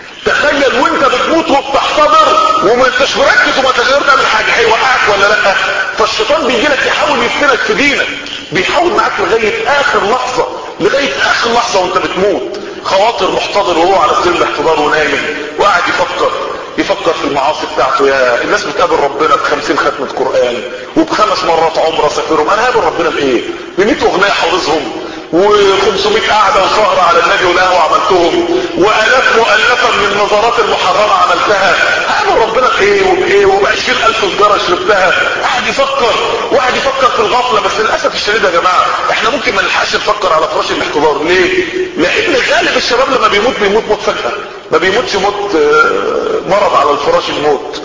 تخيل وانت بتموت وبتحتضر وما انتش مركز وما انتش قادر تعمل حاجه، هيوقعك ولا لا؟ فالشيطان بيجي لك يحاول يفتنك في دينك، بيحاول معاك لغايه اخر لحظه، لغايه اخر لحظه وانت بتموت. خواطر محتضر وهو على سرير الاحتضار ونايم وقاعد يفكر يفكر في المعاصي بتاعته. يا الناس بتقابل ربنا بخمسين ختمه قران وبخمس مرات عمره سافرهم، انا هقابل ربنا بايه؟ بمية اغنيه حافظهم وخمسمائة قاعدة وسهرة على النبي والقهوة عملتهم والاف مؤلفة من النظرات المحرمة عملتها، هقابل ربنا بايه وبايه وبعشرين الف سجارة شربتها. قاعد يفكر وقاعد يفكر في الغفلة. بس للأسف الشديد يا جماعة احنا ممكن ما نلحقش نفكر على فراش الاحتضار. ليه؟ لان غالب الشباب لما بيموت بيموت موت فجأة، ما بيموتش موت مرض على الفراش الموت.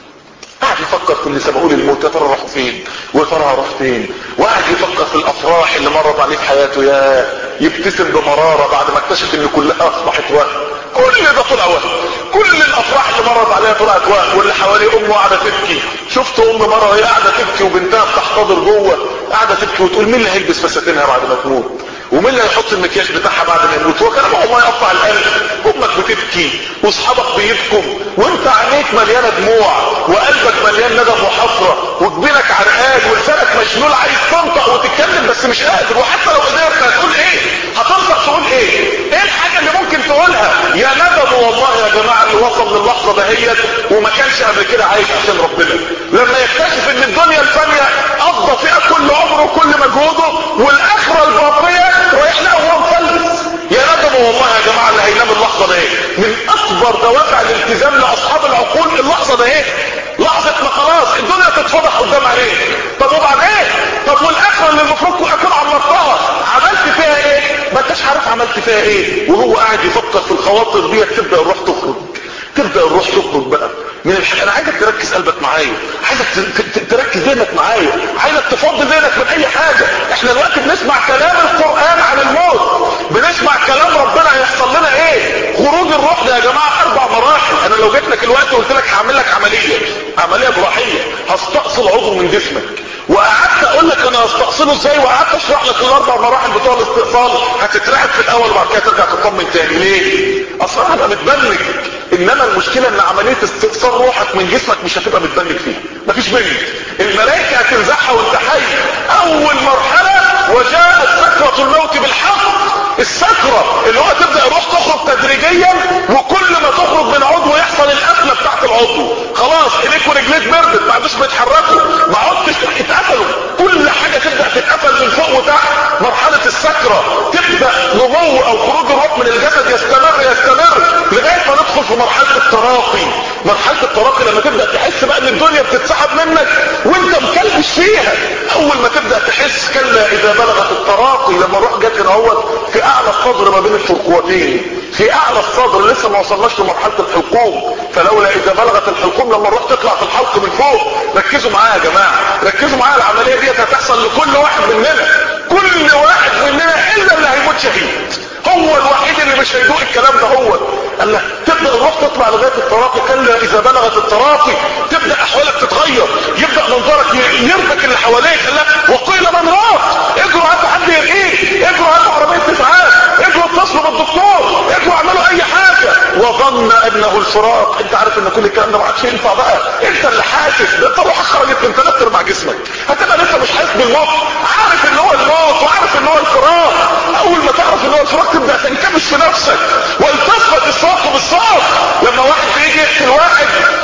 قاعد يفكر في اللي سبقوا للموت، يا ترى راحوا فين ويا ترى هروح فين، وقاعد يفكر في الافراح اللي مرت عليه في حياته، يا يبتسم بمراره بعد ما اكتشف ان كلها اصبحت وهم. كل ده طلع وهم، كل الافراح اللي مرت عليها طلعت وهم، واللي حواليه امه قاعده تبكي. شفت ام مره وهي قاعده تبكي وبنتها بتحتضر جوه قاعده تبكي وتقول مين اللي هيلبس فساتينها بعد ما تموت، ومين اللي هيحط المكياج بتاعها بعد ما يموت. هو كلام الله يقطع القلب. امك بتبكي واصحابك بيبكوا وانت عينيك مليانه دموع وقلبك مليان ندم وحسره وجبينك عرقان ولسانك مشلول عايز تنطق وتتكلم بس مش قادر. وحتى لو قدرت هتقول ايه؟ هتنطق تقول ايه؟ ايه الحاجه اللي ممكن تقولها؟ يا ندم والله يا جماعه اللي وصل للحظه دهيت وما كانش قبل كده عايش عشان ربنا، لما يكتشف ان الدنيا الفانيه قضى فيها كل عمره وكل مجهوده والاخره الباقيه رايح لها وهو مفلس. يا ندم والله يا جماعه اللي هينام اللحظه ده ايه؟ من اكبر دوافع الالتزام لاصحاب العقول اللحظه ده ايه؟ لحظه ما خلاص الدنيا تتفضح قدام عينيك. طب وبعدين؟ طب والاخره اللي المفروض اكون عمرتها عملت فيها ايه؟ ما انتش عارف عملت فيها ايه. وهو قاعد يفكر في الخواطر دي تبدا الروح تخرج، تبدا الروح تخرج بقى من الحاجة. انا عايزك تركز قلبك معايا، عايزك تركز ذهنك معايا، عايزك تفضي ذهنك من اي حاجه. احنا دلوقتي بنسمع كلام القران عن الموت، بنسمع كلام ربنا هيحصل لنا ايه. خروج الروح ده يا جماعه اربع مراحل. انا لو جيت لك الوقت وقلت لك هعمل لك عمليه عمليه جراحيه، هستأصل عضو من جسمك وقعدت اقول لك انا هستأصله ازاي وقعدت اشرح لك الاربع مراحل بتوع الاستئصال، هتترعب في الاول وبعد كده ترجع تطمن تاني. ليه؟ اصلا هبقى متبنج. انما المشكله ان عمليه استئصال روحك من جسمك مش هتبقى متبنج فيها، مفيش بنج. الملائكه هتنزعها وانت حي. اول مرحله وجاءت سكره الموت بالحق. السكره اللي هو تبدا الروح تخرج تدريجيا وكل ما تخرج من عضو يحصل القفله بتاعت العضو. خلاص ايديك ورجليك بردت ما عادوش بيتحركوا، ما عدتش اتقفلوا، كل حاجه تبدا تتقفل من فوق وتحت. مرحله السكره تبدا نمو او خروج الروح من الجسد يستمر يستمر لغايه ما ندخل في مرحله التراقي. مرحله التراقي لما تبدا تحس بقى ان الدنيا بتتسحب منك وانت مكلبش فيها. اول ما تبدا تحس كلا اذا بلغت التراقي، لما الروح جت هنا اهوت في اعلى الصدر ما بين الفرقوتين، في اعلى الصدر لسه ما وصلناش لمرحله الحلقوم. فلولا اذا بلغت الحلقوم لما الروح تطلع في الحلق من فوق. ركزوا معايا يا جماعه، ركزوا معايا. العمليه دي هتحصل لكل واحد مننا، كل واحد مننا الا اللي هيموت شهيد. هو الوحيد اللي مش هيدوق الكلام ده. هو قال لك تبدا الروح تطلع لغايه التراقي. كلا اذا بلغت التراقي تبدا احوالك تتغير، يبدا منظرك يربك اللي حواليك. قال لك وقيل من راق، اجروا هاتوا حد يرقيه، اجروا هاتوا عربيه اسعاف، اجروا اتصلوا بالدكتور، اجروا اعملوا اي حاجه. وظن انه الفراق. انت عارف ان كل الكلام ده ما عادش ينفع بقى، انت اللي حاسس. ده انت روحك خرجت من ثلاث ارباع جسمك، هتبقى لسه مش حاسس بالموت، عارف ان هو الموت وعارف ان هو الفراق. اول ما تعرف ان هو الفراق تبدا تنكبش في نفسك والتصفت الصوت بالصوت. لما واحد بيجي يقتل واحد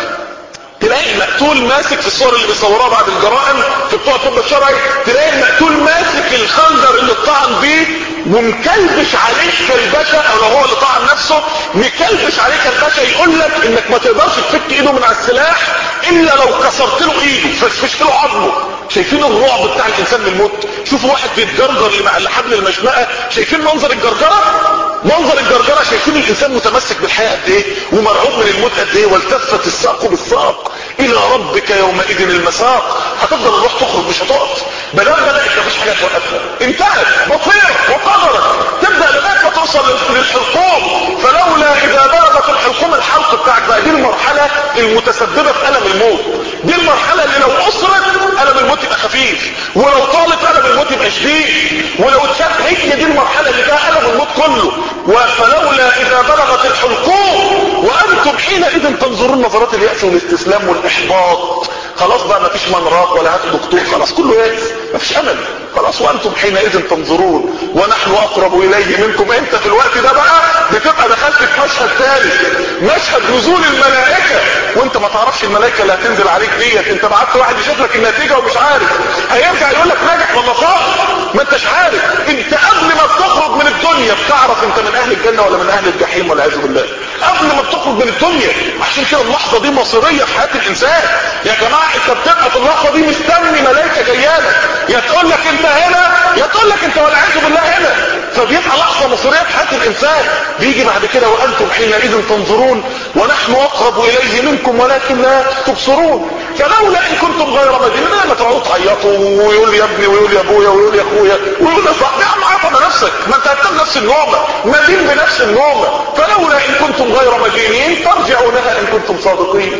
تلاقي المقتول ماسك في الصور اللي بيصوروها بعد الجرائم في بتوع الطب الشرعي، تلاقي المقتول ماسك الخنجر اللي اتطعن بيه ومكلبش عليه كلبشه، او لو هو اللي طعن نفسه مكلبش عليه كلبشه. يقول لك انك ما تقدرش تفك ايده من على السلاح الا لو كسرت له ايده، فشفشت له عظمه. شايفين الرعب بتاع الانسان من الموت؟ شوفوا واحد بيتجرجر لحبل المشنقه، شايفين منظر الجرجره؟ منظر الجرجره. شايفين الانسان متمسك بالحياه قد ايه ومرعوب من الموت قد ايه؟ والتفت الساق بالساق الى ربك يومئذ المساق. هتفضل الروح تخرج مش هتقف، بدل بدات مفيش حاجه توقفها، انتهت بطير وقدرت، تبدا لغايه ما توصل للحلقوم. فلولا اذا بلغت الحلقوم، الحلق بتاعك بقى، دي المرحله المتسببه في الم الموت، دي المرحله اللي لو اسرت الم الموت يبقى خفيف، ولو طالت الم الموت يبقى شديد، ولو اتشد هي دي المرحله اللي فيها الم الموت كله. فلولا اذا بلغت الحلقوم وانتم حينئذ تنظرون نظرات الياس والاستسلام والاحباط. خلاص بقى مفيش منراق ولا هات دكتور، خلاص كله ياس، مفيش امل خلاص. وانتم حينئذ تنظرون ونحن اقرب اليه منكم. انت في الوقت ده بقى بتبقى دخلت في مشهد ثالث، مشهد نزول الملائكه، وانت ما تعرفش الملائكه اللي هتنزل عليك ديت. انت بعت واحد يشوف لك النتيجه ومش عارف هيرجع يقول لك ناجح ولا صح، ما انتش عارف. انت قبل ما بتخرج من الدنيا بتعرف انت من اهل الجنه ولا من اهل الجحيم والعياذ بالله، قبل ما بتخرج من الدنيا. عشان كده اللحظه دي مصيريه في حياه الانسان يا جماعه. انت بتبقى في اللحظه دي مستني ملائكه جايه لك، يا تقول لك انت هنا يا تقول لك انت والعياذ بالله هنا. فبيبقى لحظه مصيريه في حياه الانسان. بيجي بعد كده وانتم حينئذ تنظرون ونحن اقرب اليه منكم ولكن لا تبصرون. فلولا ان كنتم غير مدينين، لما تقعدوا تعيطوا ويقول يا ابني ويقول يا ابويا ويقول يا اخويا ويقول يا صاحبي، يا عم عطى نفسك، ما انت هتنام نفس النومه، مدين بنفس النومه. فلولا ان كنتم غير مدينين ترجعونها ان كنتم صادقين.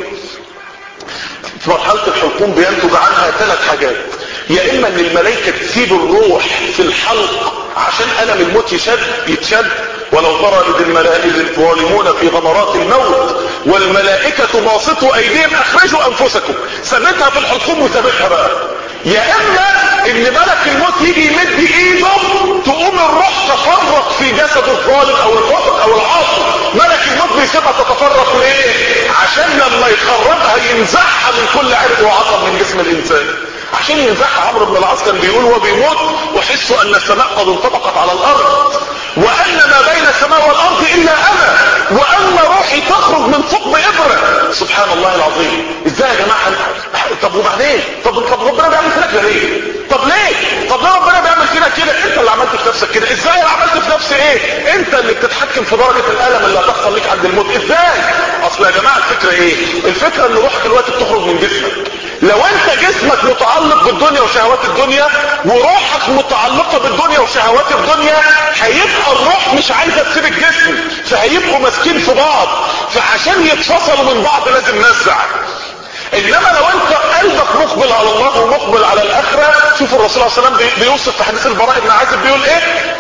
في مرحله الحلقوم بينتج عنها ثلاث حاجات: يا اما ان الملائكه تسيب الروح في الحلق عشان الم الموت يشد يتشد، ولو ترى اذ الملائكه الظالمون في غمرات الموت والملائكه باسطوا ايديهم اخرجوا انفسكم، سابتها في الحلقوم وسابتها بقى. يا اما ان ملك الموت يجي يمد ايده تقوم الروح تفرق في جسد الظالم او الفاسق او العاصي. ملك الموت بيسيبها تتفرق ليه؟ عشان لما يخرجها ينزعها من كل عرق وعصب من جسم الانسان. عشان ينزعها. عمرو بن العاص كان بيقول وهو بيموت: احس ان السماء قد انطبقت على الارض وان ما بين السماء والارض الا انا وان روحي تخرج من ثقب ابره. سبحان الله العظيم. ازاي يا جماعه؟ طب وبعدين؟ طب طب ربنا بيعمل فينا ليه؟ طب ليه؟ طب ليه ربنا بيعمل فينا كده؟ انت اللي عملت في نفسك كده. ازاي انا عملت في نفسي ايه؟ انت اللي بتتحكم في درجه الالم اللي هتحصل لك عند الموت. ازاي؟ اصل يا جماعه الفكره ايه؟ الفكره ان روحك دلوقتي بتخرج من جسمك. لو انت جسمك متعلق بالدنيا وشهوات الدنيا وروحك متعلقة بالدنيا وشهوات الدنيا، هيبقى الروح مش عايزة تسيب الجسم، فهيبقوا ماسكين في بعض، فعشان يتفصلوا من بعض لازم نزع. انما لو انت قلبك مقبل على الله ومقبل على الاخرة، شوف الرسول صلى الله عليه وسلم بيوصف في حديث البراء بن عازب بيقول ايه: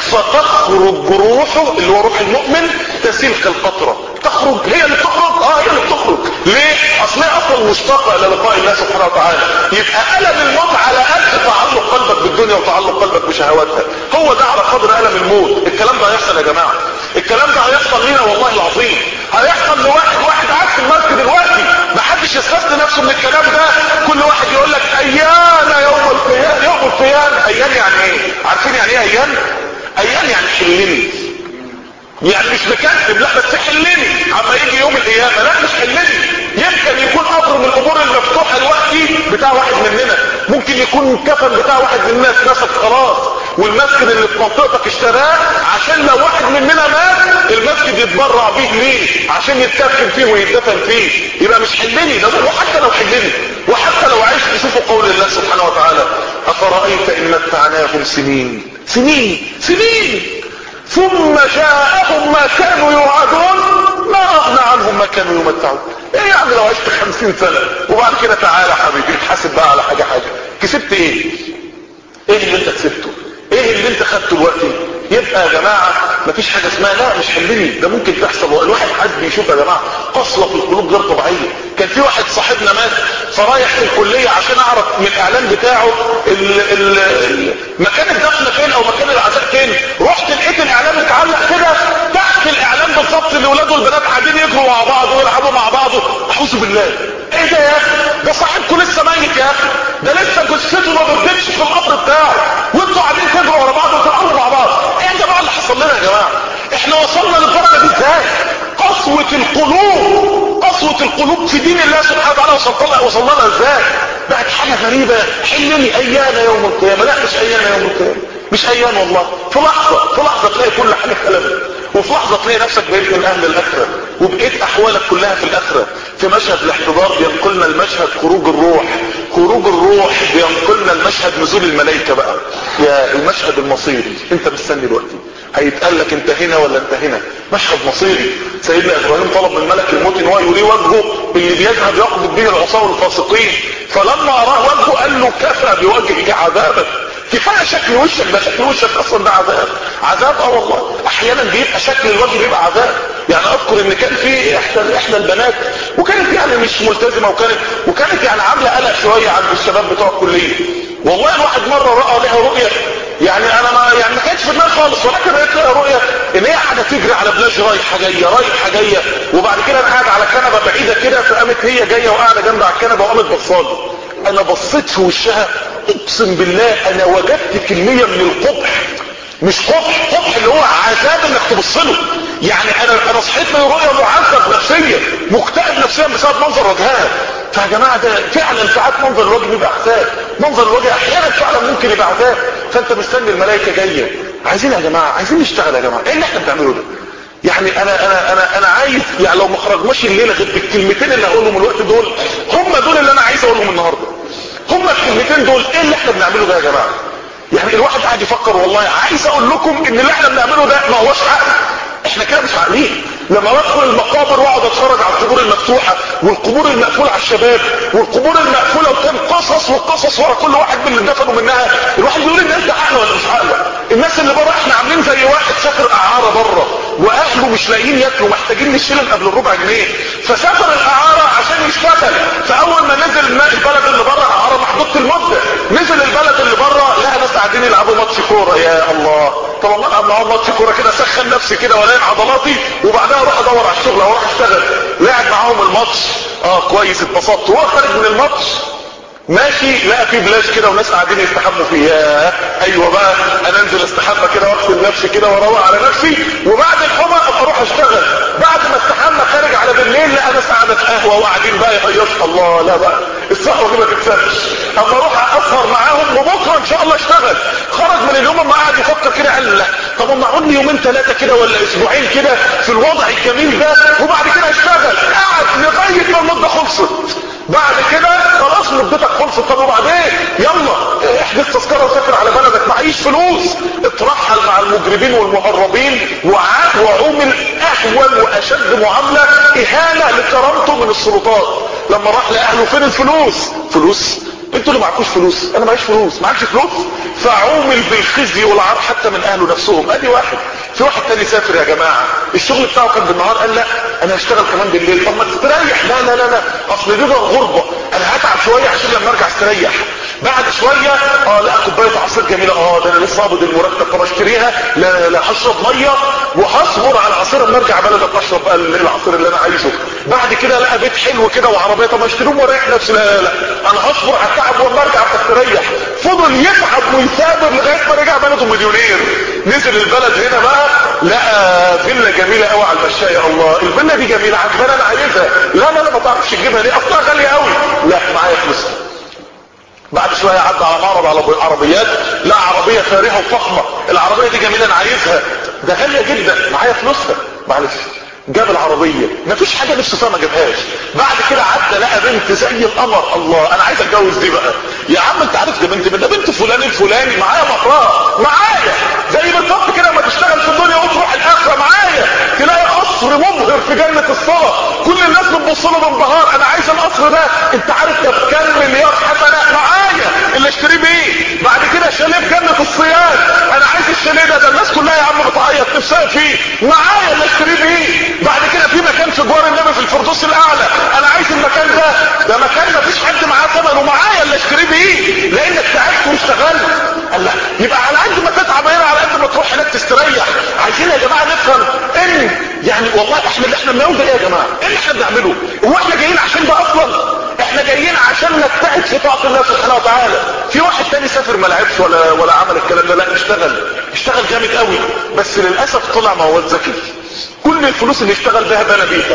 فتخرج روحه اللي هو روح المؤمن تسيل كالقطرة. تخرج، هي اللي بتخرج، اه هي اللي بتخرج. ليه؟ اصل هي اصلا مشتاقه الى لقاء الله سبحانه وتعالى. يبقى الم الموت على قد تعلق قلبك بالدنيا وتعلق قلبك بشهواتها، هو ده على قدر الم الموت. الكلام ده هيحصل يا جماعه، الكلام ده هيحصل لينا والله العظيم. هيحصل لواحد واحد قاعد في المسجد دلوقتي، ما حدش يستثني نفسه من الكلام ده. كل واحد يقول لك ايانا يوم القيامه، يوم القيامه. ايام يعني ايه؟ عارفين يعني ايه ايام؟ ايام يعني حلني، يعني مش مكتب، لا بس حلني عما يجي يوم القيامه. لا مش حلني. يمكن يكون قبر من القبور المفتوحه دلوقتي بتاع واحد مننا، ممكن يكون كفن بتاع واحد من الناس نسك خلاص، والمسجد اللي في منطقتك اشتراه عشان لو واحد مننا مات المسجد يتبرع بيه ليه؟ عشان يتكفن فيه ويتدفن فيه. يبقى مش حلني ده. وحتى لو حلني وحتى لو عشت، شوفوا قول الله سبحانه وتعالى: افرايت ان متعناهم سنين سنين سنين ثم جاءهم ما كانوا يوعدون ما اغنى عنهم ما كانوا يمتعون. ايه يعني لو عشت خمسين سنة وبعد كده تعالى حبيبي اتحاسب بقى على حاجة حاجة. كسبت ايه؟ ايه اللي انت كسبته؟ ايه اللي انت خدته دلوقتي؟ يبقى يا جماعة مفيش حاجة اسمها لا مش حلني، ده ممكن تحصل. الواحد حد بيشوف يا جماعة قسوة في القلوب غير طبيعية. كان في واحد صاحبنا مات، فرايح في الكلية عشان اعرف من الاعلان بتاعه ال ال ال مكان الدفن فين او مكان العزاء فين. رحت لقيت الاعلان متعلق كده تحت الاعلان بالظبط، الاولاد والبنات قاعدين يجروا مع بعض ويلعبوا مع بعض. اعوذ بالله، ايه ده يا اخي؟ ده صاحبكم لسه ميت يا اخي، ده لسه جثته ما بردتش في القبر بتاعه وانتوا قاعدين تجروا ورا بعض وتلعبوا مع بعض. ايه يا جماعه اللي حصل لنا يا جماعه؟ احنا وصلنا للدرجه دي ازاي؟ قسوه القلوب، قسوه القلوب في دين الله سبحانه وتعالى وصلنا لها وصلنا لها ازاي؟ بقت حاجة غريبة. حلني ايانا يوم القيامة. لا مش ايانا يوم القيامة، مش ايام والله. في لحظة في لحظة تلاقي كل حاجة اتقلبت، وفي لحظة تلاقي نفسك بقيت من اهل الاخرة، وبقيت احوالك كلها في الاخرة. في مشهد الاحتضار بينقلنا المشهد خروج الروح، خروج الروح بينقلنا المشهد نزول الملائكة بقى. يا المشهد المصيري، انت مستني دلوقتي هيتقال لك انت هنا ولا انت هنا. مشهد مصيري. سيدنا ابراهيم طلب من ملك الموت ان هو يريه وجهه اللي بيذهب يقبض به العصاه والفاسقين، فلما اراه وجهه قال له كفى بوجهك عذابا. كفايه شكل وشك، ده شكل وشك اصلا ده عذاب. عذاب اه والله. احيانا بيبقى شكل الوجه بيبقى عذاب. يعني اذكر ان كان في احدى احدى البنات وكانت يعني مش ملتزمه، وكانت وكانت يعني عامله قلق شويه عند الشباب بتوع الكليه. والله الواحد مره راى لها رؤيه، يعني انا ما يعني ما كانتش في دماغي خالص، ولكن لقيت لها رؤيه ان هي قاعده تجري على بلاج رايحه جايه رايحه جايه، وبعد كده انا قاعد على كنبه بعيده كده، فقامت هي جايه وقاعده جنب على الكنبه وقامت بصالي. انا بصيت في وشها اقسم بالله انا وجدت كميه من القبح. مش قبح، قبح اللي هو عذاب انك تبص له. يعني انا انا صحيت من رؤيه معذب نفسيا، مكتئب نفسيا بسبب منظر وجهها. فيا جماعه ده فعلا ساعات منظر الوجه بيبقى عذاب، منظر الوجه احيانا فعلا ممكن يبقى عذاب. فانت مستني الملائكه جايه. عايزين يا جماعه، عايزين نشتغل يا جماعه. ايه اللي احنا بنعمله ده؟ يعني انا انا انا انا عايز يعني لو ما خرجناش الليله غير بالكلمتين اللي هقولهم الوقت دول، هم دول اللي انا عايز اقولهم النهارده. هم الكلمتين دول. ايه اللي احنا بنعمله ده يا جماعه؟ يعني الواحد قاعد يفكر. والله عايز اقول لكم ان اللي احنا بنعمله ده ما هوش عقل. احنا كده مش عاقلين. لما بدخل المقابر واقعد اتفرج على القبور المفتوحه والقبور المقفوله على الشباب والقبور المقفوله، وكان قصص وقصص ورا كل واحد من اللي دفنوا منها، الواحد بيقول الناس ده عقل ولا مش عقل؟ الناس اللي بره احنا عاملين زي واحد سافر اعاره بره واهله مش لاقيين ياكلوا، محتاجين نشيلهم قبل الربع جنيه، فسافر الاعاره عشان يشتغل. فاول ما نزل البلد اللي بره اعاره محدوده المده، نزل البلد اللي بره لقى ناس قاعدين يلعبوا ماتش كوره. يا الله، طب والله العب معاهم ماتش كوره كده اسخن نفسي كده والين عضلاتي، وبعدها اروح ادور على الشغل او اروح اشتغل. لعب معاهم الماتش، اه كويس اتبسطت. وهو خارج من الماتش ماشي لقى في بلاش كده وناس قاعدين يستحموا فيه. ياه ايوه بقى، انا انزل استحمى كده واغسل نفسي كده واروق على نفسي، وبعد الحمى ابقى اروح اشتغل. بعد ما استحمى خارج على بالليل لقى ناس قاعده في قهوه وقاعدين بقى يهيصوا. الله، لا بقى الصحوه دي ما تتسابش، اما اروح اسهر معاهم وبكره ان شاء الله اشتغل. خرج من اليوم اما قاعد يفكر كده قال لا طب اما اقعد لي يومين ثلاثه كده ولا اسبوعين كده في الوضع الجميل ده وبعد كده اشتغل. قعد لغايه ما المده خلصت. بعد كده خلاص مدتك خلصت. طب وبعدين يلا احجز تذكره وسافر على بلدك. معيش فلوس، اترحل مع المجرمين والمهربين وعومل اهون واشد معامله اهانه لكرامته من السلطات. لما راح لاهله فين الفلوس؟ فلوس؟ انتوا اللي معكوش فلوس، انا معيش فلوس. معكش فلوس؟ فعومل بالخزي والعار حتى من اهله نفسهم. ادي واحد. في واحد تاني سافر يا جماعه، الشغل بتاعه كان بالنهار، قال لا انا هشتغل كمان بالليل. طب ما تستريح. لا لا لا لا اصل دي غربه، انا هتعب شويه عشان لما ارجع استريح. بعد شويه اه لا كوبايه عصير جميله، اه ده انا لسه قابض المرتب طب اشتريها. لا لا هشرب ميه وهصبر على العصير اما ارجع بلد اشرب العصير اللي انا عايزه. بعد كده لقى بيت حلو كده وعربيه، طب اشتريهم واريح نفسي. لا لا لا انا هصبر على التعب واما ارجع استريح. فضل يتعب ويثابر لغايه ما رجع بلده مليونير. نزل البلد هنا بقى لقى فيلا جميله قوي على المشايه. الله الفيلا دي جميله عجباني انا عايزها. لا لا لا ما تعرفش تجيبها ليه؟ اصلها غاليه قوي. لا معايا فلوسها. بعد شويه عدى على معرض على عربيات، لا عربيه فارهه وفخمه، العربيه دي جميله انا عايزها، ده غاليه جدا، معايا فلوسها. معلش جاب العربيه، مفيش حاجه نفسه فيها ما جابهاش. بعد كده عدى لقى بنت زي القمر. الله انا عايز اتجوز دي بقى. يا عم انت عارف ده بنت ده بنت فلان الفلاني، معايا مهرها، معايا زي بالظبط كده لما تشتغل في الدنيا وتروح الاخره. معايا تلاقي قصر مبهر في جنه الصلاه، كل الناس بتبص له بانبهار. انا عايز القصر ده. انت عارف ده بكام مليار حسنه؟ معايا اللي اشتريه بيه. بعد كده شاليه في جنه الصياد، انا عايز الشاليه ده، ده الناس كلها يا عم بتعيط نفسها فيه. معايا اللي اشتريه بيه. بعد كده في مكان في جوار النبي في الفردوس الاعلى، انا عايز المكان ده، ده مكان ما فيش حد معاه ثمنه. معايا اللي اشتريه بيه لانك تعبت واشتغلت. الله يبقى على قد ما تتعب هنا على قد ما تروح هناك تستريح. عايزين يا جماعه نفهم ان يعني والله احنا اللي احنا بنقول ده ايه يا جماعه؟ ايه اللي احنا بنعمله؟ هو احنا جايين عشان ده اصلا؟ احنا جايين عشان نجتهد في طاعه الله سبحانه وتعالى. في واحد تاني سافر ما لعبش ولا ولا عمل الكلام ده، لا اشتغل اشتغل جامد قوي، بس للاسف طلع مواد ذكي. كل الفلوس اللي اشتغل بها بنى بيها، بنى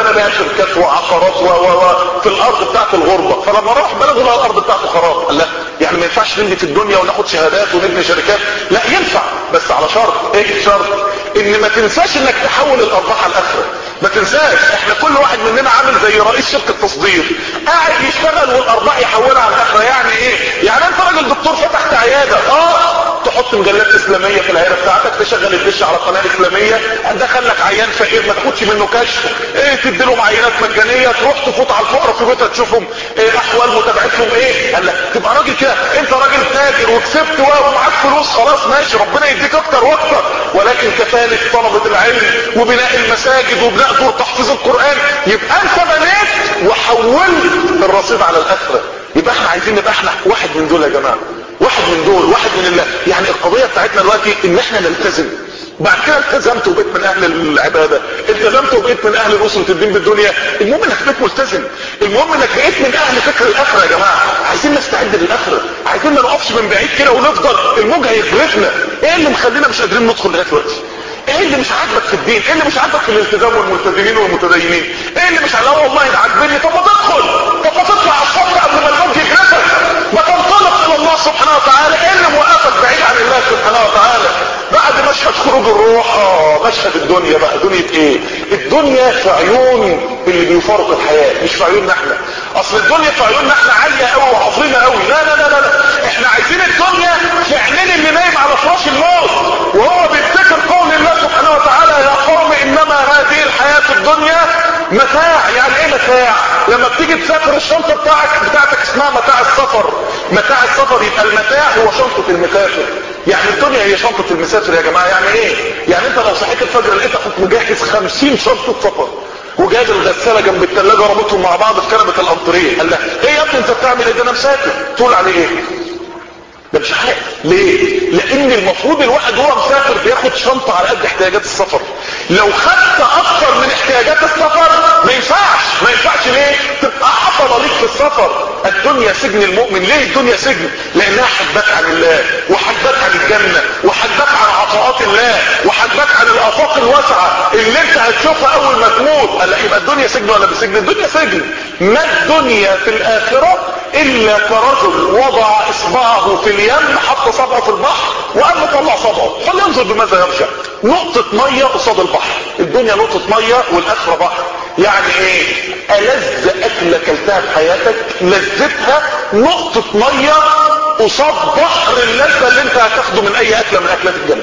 بنى بيها شركات وعقارات و و في الارض بتاعت الغربه، فلما راح بلده لقى الارض بتاعته خراب. قال لا يعني ما ينفعش نبني في الدنيا وناخد شهادات ونبني شركات؟ لا ينفع، بس على شرط. ايه الشرط؟ ان ما تنساش انك تحول الارباح على الاخره. ما تنساش احنا كل واحد مننا عامل زي رئيس شركه تصدير قاعد يشتغل والارباح يحولها على الاخره. يعني ايه؟ يعني انت راجل دكتور فتحت عياده، اه تحط مجلات اسلاميه في العياده بتاعتك، تشغل الدش على قناه اسلاميه، دخل لك عيان فقير ما تاخدش منه كشف، ايه تديله معينات مجانيه، تروح تفوت على الفقراء في بيتها تشوفهم ايه احوال متابعتهم ايه. قال لك تبقى راجل كده، انت راجل تاجر وكسبت ومعاك فلوس خلاص ماشي، ربنا يديك اكتر واكتر، ولكن كفاله طلبه العلم وبناء المساجد وبناء دور تحفيظ القران، يبقى انت بنيت وحولت الرصيد على الاخره. يبقى احنا عايزين نبقى احنا واحد من دول يا جماعه، واحد من دول، واحد من الله. يعني القضيه بتاعتنا دلوقتي ان احنا نلتزم. بعد كده التزمت وبقيت من اهل العباده، التزمت وبقيت من اهل اسره الدين بالدنيا، المهم انك بقيت ملتزم، المهم انك بقيت من اهل فكر الاخره. يا جماعه عايزين نستعد للاخره، عايزين ما نقفش من بعيد كده ونفضل الموج هيغرقنا. ايه اللي مخلينا مش قادرين ندخل لغايه دلوقتي؟ ايه اللي مش عاجبك في الدين؟ ايه اللي مش عاجبك في الالتزام والملتزمين والمتدينين؟ ايه اللي مش علاوه والله ده عاجبني؟ طب ما تدخل، طب ما تطلع على الصف قبل ما الموج يغرقك، ما تنطلق الى الله سبحانه وتعالى. ايه اللي موقفك بعيد عن الله سبحانه وتعالى؟ بعد مشهد خروج الروح، اه مشهد الدنيا بقى. دنيا ايه؟ الدنيا في عيون اللي بيفارق الحياه، مش في عيوننا احنا. اصل الدنيا في عيوننا احنا عاليه قوي وعظيمه قوي، لا لا لا لا، احنا عايزين الدنيا في عينين اللي نايم على فراش الموت وهو بيفتكر قول الله سبحانه وتعالى: يا قوم انما هذه الحياه الدنيا متاع. يعني ايه متاع؟ لما بتيجي تسافر الشنطه بتاعك بتاعتك اسمها متاع السفر. متاع السفر يبقى المتاع هو شنطه المسافر. يعني الدنيا هي شنطه المسافر يا جماعه. يعني ايه؟ يعني انت لو صحيت الفجر لقيت اخوك مجهز خمسين شنطه سفر وجايب الغساله جنب الثلاجه وربطهم مع بعض في كنبه الانطريه، قال لها ايه يا ابني انت بتعمل ايه؟ ده انا مسافر. تقول عليه ايه؟ ده مش عارف ليه؟ لان المفروض الواحد وهو مسافر بياخد شنطه على قد احتياجات السفر. لو خدت اكتر من احتياجات السفر ما ينفعش. ما ينفعش ليه؟ تبقى عطله ليك في السفر. الدنيا سجن المؤمن. ليه الدنيا سجن؟ لانها حجبك عن الله وحجبك عن الجنه وحجبك عن عطاءات الله وحجبك عن الافاق الواسعه اللي انت هتشوفها اول ما تموت. قال يبقى الدنيا سجن ولا مش سجن؟ الدنيا سجن. ما الدنيا في الاخره الا كرجل وضع اصبعه في اليم، حط صبعه في البحر وقال له طلع صبعه فلينظر بماذا يرجع. نقطة مية قصاد البحر. الدنيا نقطة مية والاخرة بحر. يعني ايه؟ ألذ اكلة اكلتها في حياتك لذتها نقطة مية قصاد بحر اللذة اللي انت هتاخده من اي اكلة من اكلات الجنة.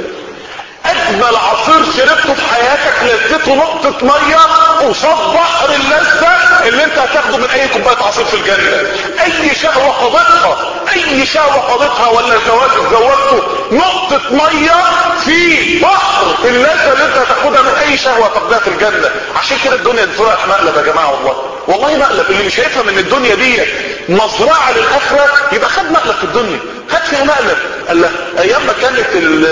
اجمل عصير شربته في حياتك لذته نقطة مية قصاد بحر اللذة اللي انت هتاخده من اي كوباية عصير في الجنة. اي شهوة قضيتها، اي شهوة قضيتها ولا زواج اتزوجته نقطة مية في بحر اللذة اللي انت هتاخدها من اي شهوة تقضيها في الجنة. عشان كده الدنيا دي فرق مقلب يا جماعة. والله والله مقلب. اللي مش هيفهم ان الدنيا دي مزرعة للاخرة يبقى خد مقلب في الدنيا، خد فيها مقلب. قال له ايام ما كانت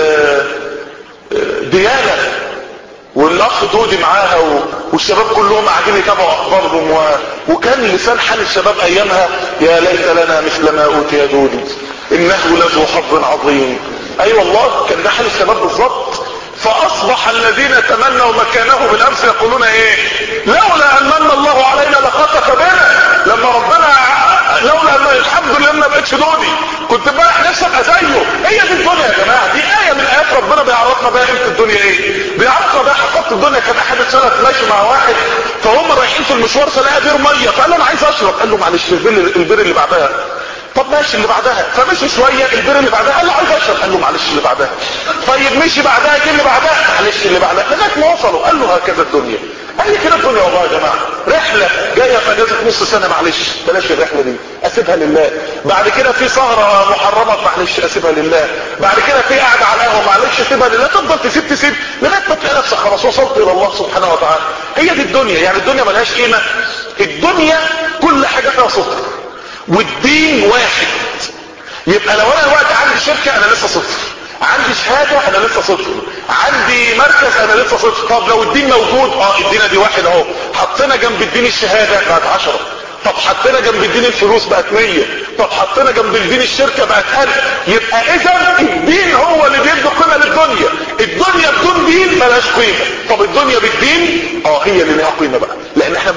ديانة والاخ دودي معاها و... والشباب كلهم قاعدين يتابعوا اخبارهم و... وكان لسان حال الشباب ايامها: يا ليت لنا مثل ما اوتي دودي انه لذو حظ عظيم. اي أيوة والله كان ده حال الشباب بالظبط. فاصبح الذين تمنوا مكانه بالامس يقولون ايه؟ لولا ان من الله علينا لخسف بنا. لما ربنا لولا ان الحمد لله ما بقتش دودي كنت امبارح نفسي ابقى زيه. هي دي الدنيا يا جماعه. دي ايه من ايات ربنا بيعرفنا بقى قيمه الدنيا ايه. بيعرفنا بقى حقيقه الدنيا. كان احد السنه ماشي مع واحد فهم رايحين في المشوار فلقى بير ميه فقال له انا عايز اشرب. قال له معلش البير, البير اللي بعدها. طب ماشي اللي بعدها. فمشي شويه البير اللي بعدها قال له عايز اشرب. قال له معلش اللي بعدها. طيب مشي بعدها كده اللي بعدها معلش اللي بعدها لغايه ما وصلوا. قال له هكذا الدنيا. هي كده الدنيا والله يا جماعه. رحله جايه في اجازه نص سنه معلش بلاش الرحله دي اسيبها لله. بعد كده في سهره محرمه معلش اسيبها لله. بعد كده في قعده على القهوه معلش اسيبها لله. تفضل تسيب تسيب لغايه ما تلاقي نفسك خلاص وصلت الى الله سبحانه وتعالى. هي دي الدنيا. يعني الدنيا ملهاش قيمه. الدنيا كل حاجه فيها صفر والدين واحد. يبقى لو انا دلوقتي عندي شركه انا لسه صفر، عندي شهاده انا لسه صفر، عندي مركز انا لسه صفر. طب لو الدين موجود اه الدين دي واحد اهو. حطينا جنب الدين الشهاده بقت عشرة. طب حطينا جنب الدين الفلوس بقت مية. طب حطينا جنب الدين الشركه بقت ألف. يبقى اذا الدين هو اللي بيدي قيمه للدنيا. الدنيا بدون دين ملهاش قيمه. طب الدنيا بالدين اه هي اللي لها قيمه بقى. لان احنا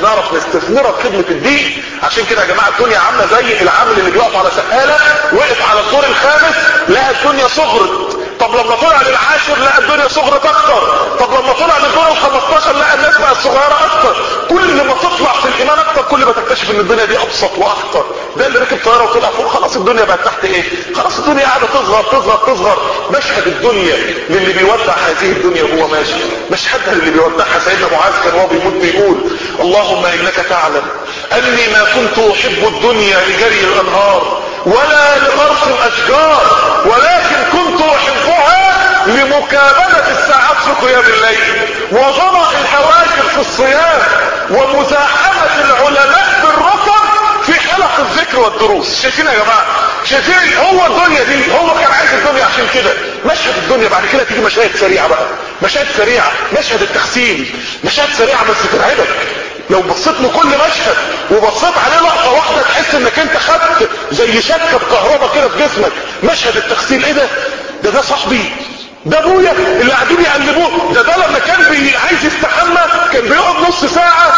نعرف نستثمرها في خدمة الدين. عشان كده يا جماعة الدنيا عاملة زي العامل اللي بيقف على سقالة، وقف على الدور الخامس لقى الدنيا صغرت، طب لما طلع للعاشر لقى الدنيا صغرت اكتر، طب لما طلع للدور الخمستاشر لقى الناس بقت صغيرة اكتر. كل ما تطلع في الايمان اكتر كل ما تكتشف ان الدنيا دي ابسط واخطر. ده اللي ركب طيارة وطلع فوق خلاص الدنيا بقت تحت ايه، خلاص الدنيا قاعدة تصغر تصغر تصغر. مشهد الدنيا للي بيودع هذه الدنيا وهو ماشي، مشهدها للي بيودعها سيدنا معاذ كان وهو بيموت بيقول اللهم انك تعلم اني ما كنت احب الدنيا لجري الانهار ولا لغرس الاشجار، ولكن كنت احبها لمكابدة الساعات في قيام الليل وظمأ الهواجر في الصيام ومزاحمة العلماء بالركب في حلق الذكر والدروس. شايفين يا جماعة، شايفين هو الدنيا دي، هو كان عايز الدنيا عشان كده. مشهد الدنيا بعد كده تيجي مشاهد سريعة بقى، مشاهد سريعة، مشهد التخسيم، مشاهد سريعة بس ترعبك. لو بصيت لكل مشهد وبصيت عليه لقطة واحدة تحس انك انت خدت زي شكة بكهرباء كده في جسمك. مشهد التغسيل، ايه ده ده ده صاحبي، ده ابويا اللي قاعدين يقلبوه، ده ده لما كان بي عايز يستحمى كان بيقعد نص ساعة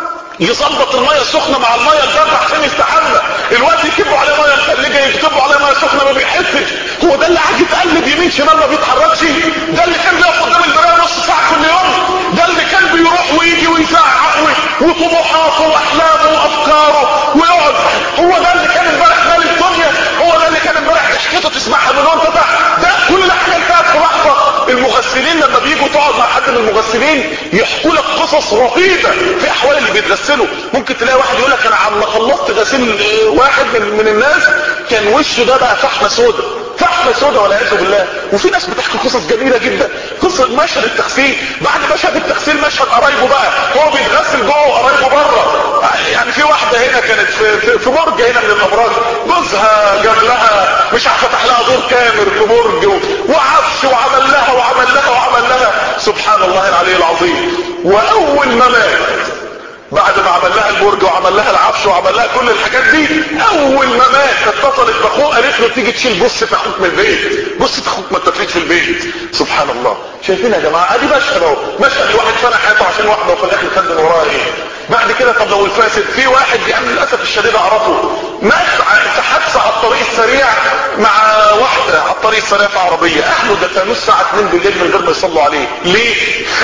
يظبط المية السخنة مع المية الباردة عشان يستحمى. الوقت يكبوا عليه مية متلجة يكتبوا عليه مية سخنة ما بيحسش. هو ده اللي قاعد يتقلب يمين شمال ما بيتحركش؟ ده اللي كان بيقف قدام المراية نص ساعة كل يوم؟ ده اللي كان بيروح ويجي ويزعق وطموحاته واحلامه وافكاره ويقعد؟ هو ده اللي كان امبارح مال الدنيا؟ هو ده اللي كان امبارح ضحكته تسمعها من وانت تحت؟ ده كل حاجة انتهت في لحظة. المغسلين لما بيجوا تقعد مع حد من المغسلين يحكوا لك قصص رهيبة في احوال اللي بيتغسلوا. ممكن تلاقي واحد يقول لك انا عم خلصت غسيل واحد من, من الناس كان وشه ده بقى فحمة سودة، فحمة سودة والعياذ بالله. وفي ناس بتحكي قصص جميلة جدا، قصة مشهد التغسيل. بعد مشهد التغسيل مشهد قرايبه بقى، هو بيتغسل جوه وقرايبه بره. يعني في واحدة هنا كانت في, في, في برج هنا من الابراج، جوزها جاب لها مش عارف فتح لها دور كامل في برج وعفش وعمل لها وعمل لها وعمل لها سبحان الله العلي العظيم. واول ما مات بعد ما عمل لها البرج وعمل لها العفش وعمل لها كل الحاجات دي، اول ما مات اتصلت باخوه قالت له تيجي تشيل جثة اخوك من البيت، جثة اخوك ما اتفيت في البيت. سبحان الله. شايفين يا جماعه ادي مشهد اهو، مشهد الواحد فنى حياته عشان واحده وفي الاخر خد من وراها ايه. بعد كده طب لو الفاسد، في واحد يعني للاسف الشديد اعرفه مات في حادثه على الطريق السريع مع واحده على الطريق السريع في عربيه، اهله دفنوه الساعه اتنين بالليل من غير ما يصلوا عليه. ليه؟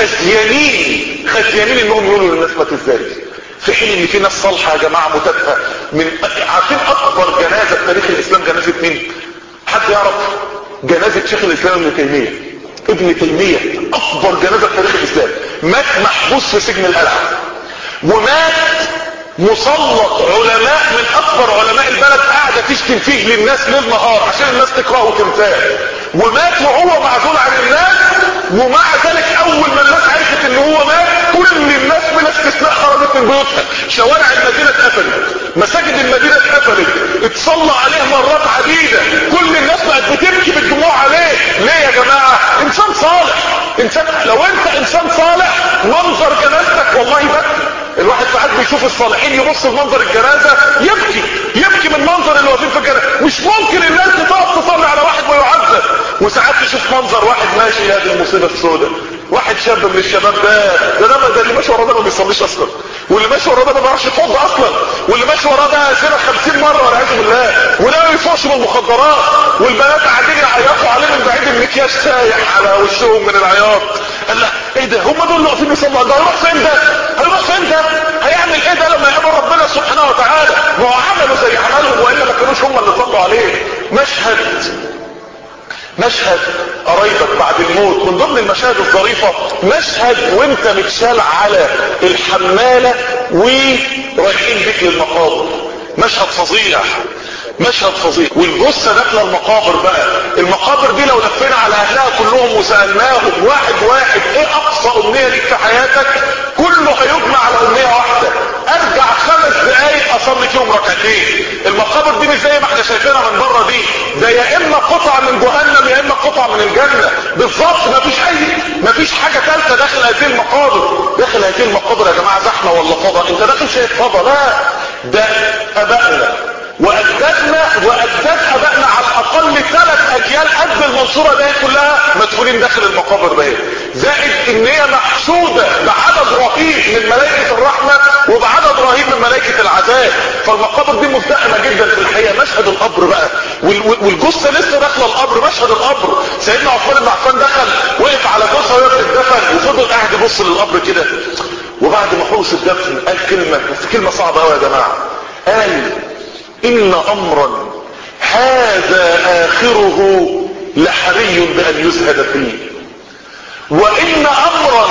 خزيانين خزيانين انهم يقولوا للناس مات ازاي، في حين ان في ناس صالحه يا جماعه متافهه. من عارفين اكبر جنازه في تاريخ الاسلام جنازه مين؟ حد يعرف؟ جنازه شيخ الاسلام ابن تيميه. ابن تيميه اكبر جنازه في تاريخ الاسلام، مات محبوس في سجن القلعه، ومات مسلط علماء من اكبر علماء البلد قاعده تشتم فيه للناس ليل نهار عشان الناس تكرهه وتنساه، ومات وهو معزول عن الناس. ومع ذلك اول ما الناس عرفت ان هو مات كل الناس بلا استثناء خرجت من بيوتها، شوارع المدينه اتقفلت، مساجد المدينه اتقفلت، اتصلى عليه مرات عديده، كل الناس بقت بتبكي بالدموع عليه. ليه يا جماعه؟ انسان صالح، انسان. لو انت انسان صالح منظر جنازتك والله بكي. الواحد ساعات بيشوف الصالحين يبص لمنظر الجنازه يبكي، يبكي من منظر اللي واقفين في الجنازه. مش ممكن الناس تقف تصلي على واحد ويعذب. وساعات تشوف منظر واحد ماشي، هذه المصيبه السوداء، واحد شاب من الشباب ده ده ده, ده اللي ماشي وراه ده ما بيصليش اصلا، واللي ماشي وراه ده ما بيعرفش يتوضى اصلا، واللي ماشي وراه ده سنه خمسين مره والعياذ بالله، وده ما بيفوقش من المخدرات، والبنات قاعدين يعيطوا عليه من بعيد المكياج سايح على وشهم من العياط. قال لا ايه ده، هم دول اللي واقفين يصلوا؟ ده هيروح فين ده؟ هيروح فين ده؟ هيعمل ايه ده لما يقابل ربنا سبحانه وتعالى؟ ما هو عملوا زي عملهم والا ما كانوش هم اللي صلوا عليه. مشهد مشهد قرايبك بعد الموت من ضمن المشاهد الظريفة، مشهد وانت متشال على الحمالة ورايحين بيك للمقابر. مشهد فظيع، مشهد فظيع. والجثة داخله المقابر بقى، المقابر دي لو لفينا على اهلها كلهم وسألناهم واحد واحد ايه اقصى امنية ليك في حياتك، كله هيجمع على امنية واحدة، ارجع خمس دقايق اصلي فيهم ركعتين. المقابر دي مش زي ما احنا شايفينها من بره دي، ده يا اما قطعة من جهنم يا اما قطعة من الجنة بالظبط. مفيش اي مفيش حاجة ثالثة داخل هذه المقابر. داخل هذه المقابر يا جماعة زحمة ولا فضاء؟ انت داخل شايف فضاء؟ لا، ده ابائنا واجدادنا واجداد ابائنا على الاقل ثلاث اجيال قد المنصوره دي كلها مدفونين داخل المقابر دي، زائد ان هي محشوده بعدد رهيب من ملائكه الرحمه وبعدد عارفاه. فالمقابر دي مزدحمه جدا في الحقيقه. مشهد القبر بقى والجثه لسه داخله القبر، مشهد القبر. سيدنا عثمان بن عفان دخل وقف على جثه وهي بتدفن وفضل قاعد يبص للقبر كده، وبعد ما خلص الدفن قال كلمه، بس كلمه صعبه قوي يا جماعه. قال ان امرا هذا اخره لحري بان يزهد فيه، وان امرا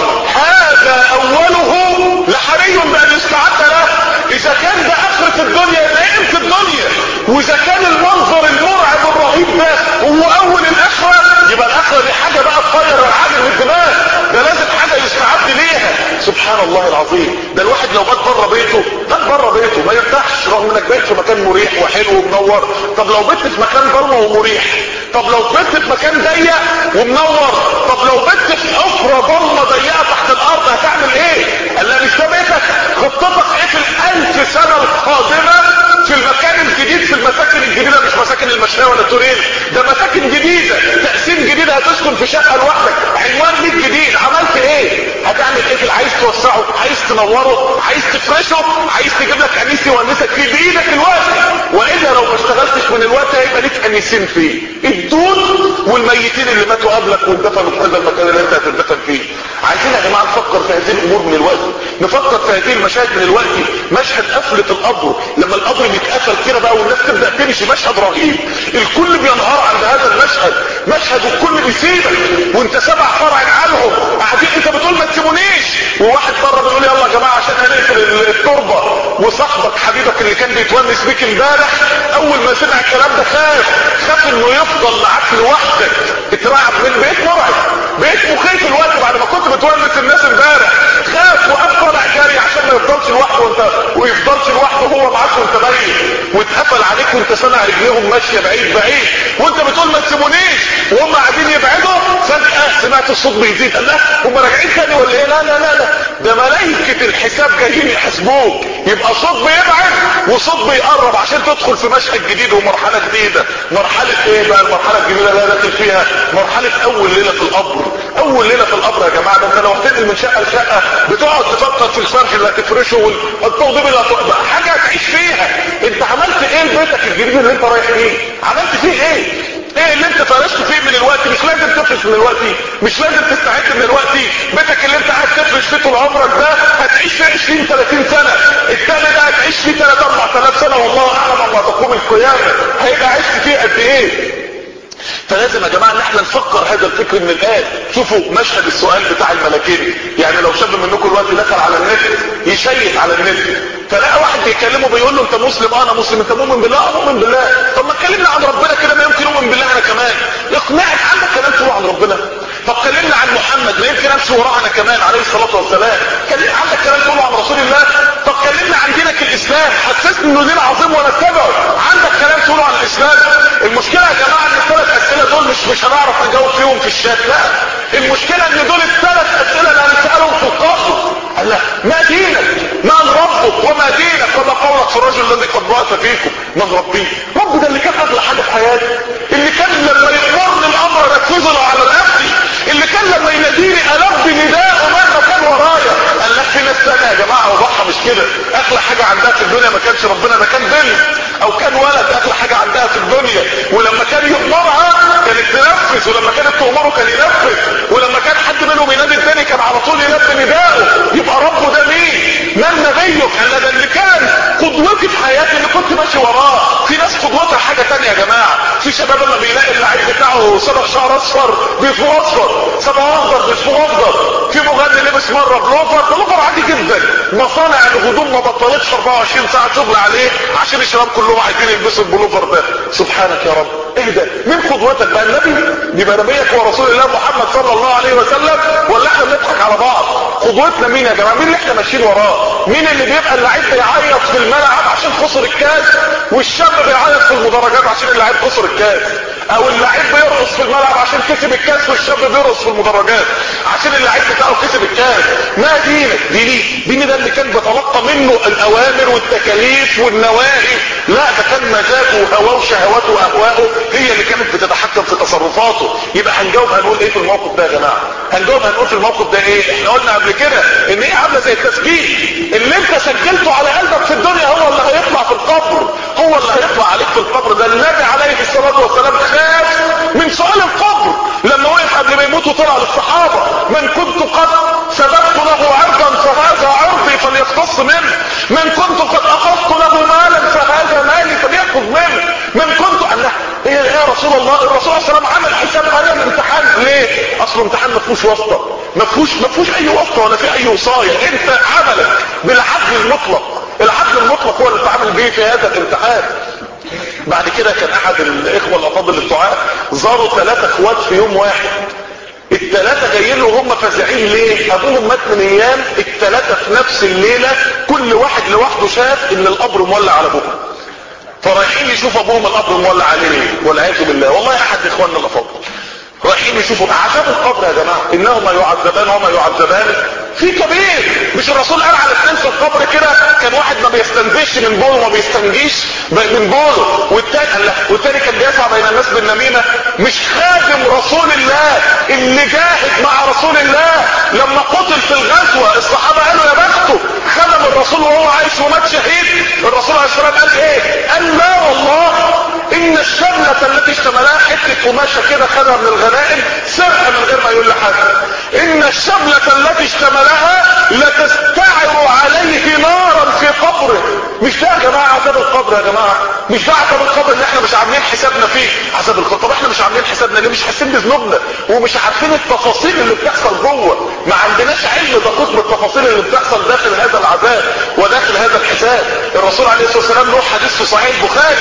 هذا اوله لحري بان يستعد له. اذا كان ده اخرة الدنيا يبقى قيمة الدنيا، واذا كان المنظر المرعب الرهيب ده هو اول الاخرة، يبقى الاخرة دي حاجة بقى تطير العقل من الدماغ، ده لازم حاجة يستعد ليها. سبحان الله العظيم. ده الواحد لو بات بره بيته، بات بره بيته ما يرتاحش رغم انك بيت في مكان مريح وحلو ومنور. طب لو بيت في مكان ضلمه ومريح، طب لو بيت في مكان ضيق ومنور، طب لو بيت في حفرة ضلمه ضيقه تحت الارض هتعمل ايه؟ قال لا مش ده بيتك. خطتك ايه في الالف سنه القادمه في المكان الجديد، في المساكن الجديده، مش مساكن المشاية ولا تورين، ده مساكن جديده، تقسيم جديد، هتسكن في شقه لوحدك، عنوان بيت جديد. عملت ايه؟ هتعمل ايه في اللي عايز توسعه، عايز تنوره، عايز تفرشه، عايز تجيب لك انيس يونسك فيه بايدك الوقت. والا لو ما اشتغلتش من الوقت هيبقى ليك انيسين فيه، الدود والميتين اللي ماتوا قبلك واندفنوا في هذا المكان اللي انت هتندفن فيه. عايزين يا جماعه نفكر في هذه الامور من الوقت، نفكر في هذه المشاهد من الوقت. مشهد قفله القبر، لما القبر بيتقفل كده بقى والناس تبدا تمشي، مشهد رهيب. الكل بينهار عند هذا المشهد، مشهد الكل بيسيبك وانت سبع فرع عنهم قاعدين، انت بتقول ما تسيبونيش، وواحد بره بيقول يلا يا جماعه عشان هنقفل التربه. وصاحبك حبيبك اللي كان بيتونس بيك امبارح اول ما سمع الكلام ده خاف، خاف انه يفضل معاك لوحدك، اترعب من بيت مرعب، بيت مخيف الوقت بعد ما كنت بتونس الناس امبارح، خاف وقف طالع جاري عشان ما يفضلش لوحده وانت ويفضلش لوحده هو معاك وانت باين، واتقفل عليك وانت سامع رجليهم ماشيه بعيد بعيد، وانت بتقول ما تسيبونيش، وهم قاعدين يبعدوا. فجاه سمعت الصوت بيزيد، قال لا هم راجعين تاني ولا ايه؟ لا لا لا لا ده ملائكه الحساب جايين يحاسبوك. يبقى صوت بيبعد وصوت بيقرب عشان تدخل في مشهد جديد ومرحله جديده. مرحله ايه بقى المرحله الجديده اللي داخل فيها؟ مرحله اول ليله في القبر. اول ليله في القبر يا جماعه، ده انت لو هتنقل من شقه لشقه بتقعد تفكر في الفرش اللي هتفرشه والتوضيب اللي هتوضب، حاجه هتعيش فيها. انت عملت ايه لبيتك الجديد اللي انت رايح فيه؟ عملت فيه ايه؟ ايه اللي انت فرشت فيه من الوقت؟ مش لازم تفرش من الوقت، مش لازم تستعد من الوقت. بيتك اللي انت قاعد تفرش فيه طول عمرك ده هتعيش فيه عشرين ثلاثين سنه، التاني ده هتعيش فيه ثلاثة أربعة آلاف سنه، والله اعلم ما تقوم القيامه هيبقى عشت فيه قد ايه. فلازم يا جماعه ان احنا نفكر هذا الفكر من الان. شوفوا مشهد السؤال بتاع الملكين، يعني لو شاب منكم دلوقتي دخل على النت يشيك على النت فلقى واحد بيكلمه بيقول له انت مسلم؟ اه انا مسلم. انت مؤمن بالله؟ اه مؤمن بالله. طب ما تكلمنا عن ربنا كده، ما يمكن اؤمن بالله انا كمان. اقنعك، عندك كلام تقوله عن ربنا؟ طب كلمنا عن محمد، ما يمكن امشي وراه انا كمان عليه الصلاه والسلام. كلمنا، عندك كلام تقوله عن رسول الله؟ طب كلمنا عن دينك الاسلام، حسسني انه دين عظيم وانا اتبعه. عندك كلام تقوله عن الاسلام؟ المشكله يا جماعه ان الثلاث اسئله دول مش مش هنعرف نجاوب فيهم في الشات، لا المشكله ان دول الثلاث اسئله اللي هنسالهم في القبر. قال لا ما دينك؟ من ربك؟ وما دينك؟ وما قولك في الرجل الذي قد بعث فيكم؟ من ربي؟ رب ده اللي كان اغلى حاجه في حياتي، اللي كان لما يامرني الامر انفذه له على رقبتي، اللي كان لما يناديني البي نداءه مهما كان ورايا. قال لك في ناس ثانيه يا جماعه وضحها مش كده، اغلى حاجه عندها في الدنيا ما كانش ربنا، ده كان بنت او كان ولد، اغلى حاجه عندها في الدنيا. ولما كان يؤمرها كانت تنفذ، ولما كانت تؤمره كان ينفذ، ولما كان حد منهم ينادي الثاني كان على طول يلبي نداءه. يبقى ربه ده مين؟ من نبيك؟ قال ده اللي كان قدوتي في حياتي اللي كنت ماشي وراه. في ناس قدوتها حاجه ثانيه يا جماعه. في شباب لما بيلاقي اللعيب بتاعه صبغ شعر اصفر بيصبغ اصفر، صبغ اخضر بيصبغ اخضر، في مغني لبس مره بلوفر، بلوفر عادي جدا. مصانع الهدوم ما بطلتش أربعة وعشرين ساعه شغل عليه عشان الشباب كلهم عايزين يلبسوا البلوفر ده. سبحانك يا رب، ايه ده؟ مين قدوتك بقى؟ النبي؟ يبقى نبيك ورسول الله محمد صلى الله عليه وسلم، ولا احنا بنضحك على بعض؟ قدوتنا مين يا جماعه؟ مين اللي احنا ماشيين وراه؟ مين اللي بيبقى اللعيب بيعيط في الملعب عشان خسر الكاس، والشاب بيعيط في المدرجات عشان اللعيب خسر الكاس، او اللعيب بيرقص في الملعب عشان كسب الكاس والشاب بيرقص في المدرجات عشان اللعيب بتاعه كسب الكاس؟ ما دينك؟ ديني ديني ده اللي كان بيتلقى منه الاوامر والتكاليف والنواهي، لا ده كان مزاجه وهواه وشهواته واهواءه هي اللي كانت بتتحكم في تصرفاته. يبقى هنجاوب هنقول ايه في الموقف ده يا جماعه؟ هنجاوب هنقول في الموقف ده ايه؟ احنا قلنا قبل كده ان هي عامله زي التسجيل، اللي انت سجلته على قلبك في الدنيا هو اللي رسول الله. الرسول صلى الله عليه وسلم عمل حساب على الامتحان. ليه؟ اصل الامتحان ما فيهوش واسطه، ما فيهوش ما فيهوش اي واسطه ولا في اي وصايه. انت عملك بالعدل المطلق، العدل المطلق هو اللي اتعامل به في هذا الامتحان. بعد كده كان احد الاخوه الافاضل الدعاء زاروا ثلاثه اخوات في يوم واحد. الثلاثه جايين له وهم فزعين. ليه؟ ابوهم مات من ايام. الثلاثه في نفس الليله كل واحد لوحده شاف ان القبر مولع على ابوهم، فرايحين يشوفوا ابوهم القبر مولع عليه ليه، والعياذ بالله. والله احد اخواننا الافاضل رايحين يشوفوا عذاب القبر. يا جماعه انهما يعذبان وما يعذبان في كبير. مش الرسول قال على اثنين في القبر كده؟ كان واحد ما بيستنزفش من بوله وما بيستنجيش من بوله، والتاني والتاني كان بيسعى بين الناس بالنميمه. مش خادم رسول الله اللي جاهد مع رسول الله لما قتل في الغزوه الصحابه قالوا يا بخته خدم الرسول وهو عايش ومات شهيد؟ الرسول عليه الصلاه والسلام قال ايه؟ قال لا والله ان الشمله التي اشتملها حته قماشه كده خدها من الغنائم سرقه من غير ما يقول لحد. ان الشمله التي اشتملها لتستعر عليه نارا في قبره. مش ده يا جماعه عذاب القبر؟ يا جماعه مش ده عذاب القبر اللي احنا مش عاملين حسابنا فيه؟ عذاب القبر. طب احنا مش عاملين حسابنا ليه؟ مش حاسين بذنوبنا ومش عارفين التفاصيل اللي بتحصل جوه، ما عندناش علم دقيق بالتفاصيل اللي بتحصل داخل هذا العذاب وداخل هذا الحساب. الرسول عليه الصلاه والسلام له حديث في صحيح البخاري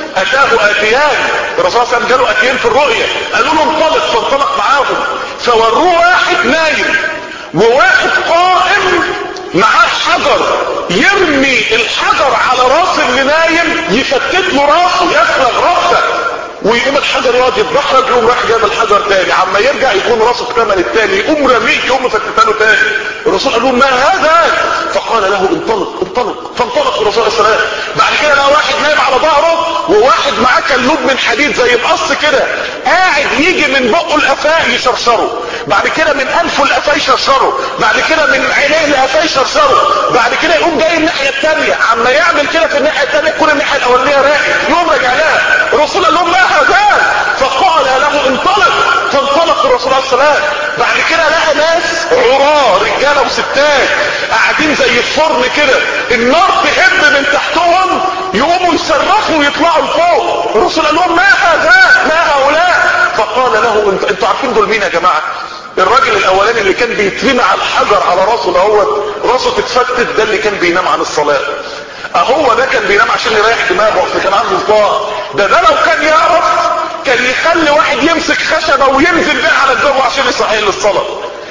اتاه اتيان. الرسول صلى الله عليه وسلم جاله اتيان في الرؤيا قالوا له انطلق، فانطلق معاهم فوروه واحد نايم وواحد قائم معاه حجر، يرمي الحجر على راس اللي نايم يفتت له راسه يفلغ راسه، ويقوم الحجر يقعد يتدحرج، يقوم راح جاب الحجر تاني، عما يرجع يكون راسه اكتمل التاني، يقوم رميه يقوم مفتتها له تاني. الرسول قال له ما هذا؟ فقال له انطلق انطلق. فانطلق الرسول عليه الصلاه والسلام. بعد كده لقى واحد نايم على ظهره وواحد معاه كلوب من حديد زي مقص كده قاعد يجي من بقه القفاه يشرشره، بعد كده من انفه القفاه يشرشره، بعد كده من عينيه القفاه يشرشره، بعد كده يقوم جاي الناحيه الثانيه، عما يعمل كده في الناحيه الثانيه تكون الناحيه الاولانيه راقد، يقوم راجع لها. الرسول قال لهم ما هذا؟ فقال له انطلق. فانطلق الرسول عليه الصلاه والسلام. بعد كده لقى ناس عراه رجاله وستات قاعدين زي الفرن كده، النار تهب من تحتهم يقوموا يصرخوا ويطلعوا لفوق. الرسول قال لهم ما هذا؟ ما هؤلاء؟ فقال له انت انتوا عارفين دول مين يا جماعه؟ الراجل الاولاني اللي كان بيترمي على الحجر على راسه دهوت راسه تتفتت، ده اللي كان بينام عن الصلاه. اهو ده كان بينام عشان يريح دماغه، اصل كان عنده صداع. ده ده لو كان يعرف كان يخلي واحد يمسك خشبه وينزل بيها على الجو عشان يصحيه للصلاه.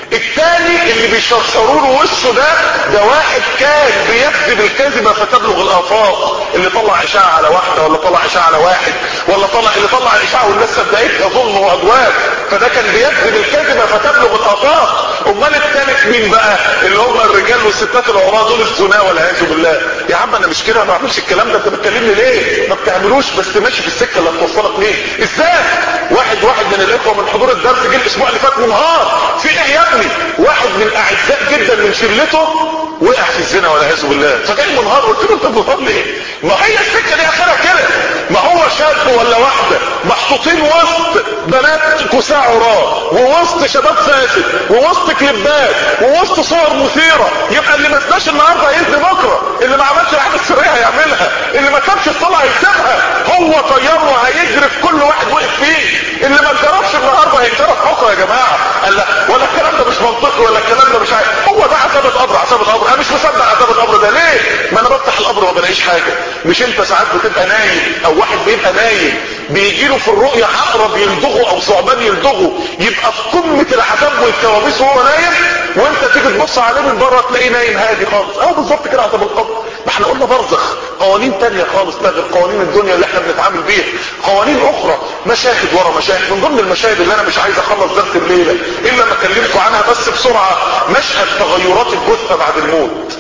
الثاني اللي بيشرشروا له وشه ده ده واحد كان بيكذب الكذبه فتبلغ الافاق، اللي طلع اشاعه على واحده ولا طلع اشاعه على واحد ولا طلع اللي طلع اشاعه والناس صدقتها ظلم وعدوان، فده كان بيكذب الكذبه فتبلغ الافاق. امال الثالث مين بقى؟ اللي هم الرجال والستات العراة دول الزنا والعياذ بالله. يا عم انا مش كده، ما بعملش الكلام ده، انت بتكلمني ليه؟ ما بتعملوش، بس ماشي في السكه اللي هتوصلك ليه. ازاي؟ واحد واحد من الاخوه من حضور الدرس جه الاسبوع اللي فات منهار في ايه يا ابني؟ واحد من اعزاء جدا من شلته وقع في الزنا والعياذ بالله، فجاي منهار. قلت له انت منهار ليه؟ ما هي السكه دي اخرها كده، ما هو شاب ولا واحده محطوطين وسط بنات كساع عراة ووسط شباب فاسد ووسط كليبات ووسط صور مثيره، يبقى اللي ما سناش النهارده هيزني بكره، اللي ما عملش الحاجه السريه هيعملها، اللي ما سابش الصلاه هيسيبها، هو طياره هيجري في كل واحد وقف فيه، اللي ما اتجربش النهارده هيتجرب بكره. يا جماعه قال لا ولا الكلام ده مش منطقي ولا الكلام ده مش عارف، هو ده عذاب القبر. عذاب القبر انا مش مصدق عذاب القبر ده. ليه؟ ما انا بفتح القبر وما بلاقيش حاجه. مش انت ساعات بتبقى نايم او واحد بيبقى نايم بيجي له في الرؤيه عقرب يلدغه او ثعبان يلدغه، يبقى في قمه العذاب والكوابيس وهو نايم، وانت تيجي تبص عليه من بره تلاقيه نايم هادي خالص. اهو بالظبط كده عذاب القبر. ما احنا قلنا برزخ قوانين تانية خالص غير قوانين الدنيا اللي احنا بنتعامل بيها، قوانين اخرى، مشاهد ورا مشاهد. من ضمن المشاهد اللي انا مش عايز اخلص درس الليله الا ما اكلمكم عنها بس بسرعه، مشهد تغيرات الجثه بعد الموت.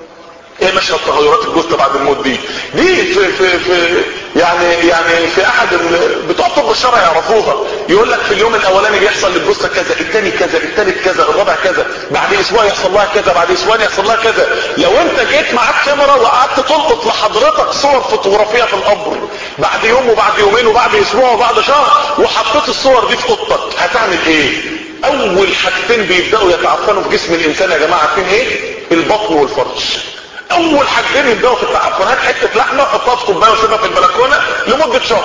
ايه مشهد تغيرات الجثه بعد الموت دي؟ دي في في في يعني يعني في احد بتوع الطب الشرعي يعرفوها. يقول لك في اليوم الاولاني بيحصل للجثه كذا، الثاني كذا، الثالث كذا، الرابع كذا، بعد اسبوع يحصل لها كذا، بعد اسبوع يحصل لها كذا. لو انت جيت معاك كاميرا وقعدت تلقط لحضرتك صور فوتوغرافيه في القبر بعد يوم وبعد يومين وبعد اسبوع وبعد شهر، وحطيت الصور دي في اوضتك، هتعمل ايه؟ اول حاجتين بيبداوا يتعفنوا في جسم الانسان يا جماعه عارفين ايه؟ البطن والفرج. اول حاجتين يبداوا في التعفن، هات حته لحمه حطها في كوبايه وسيبها في البلكونه لمده شهر،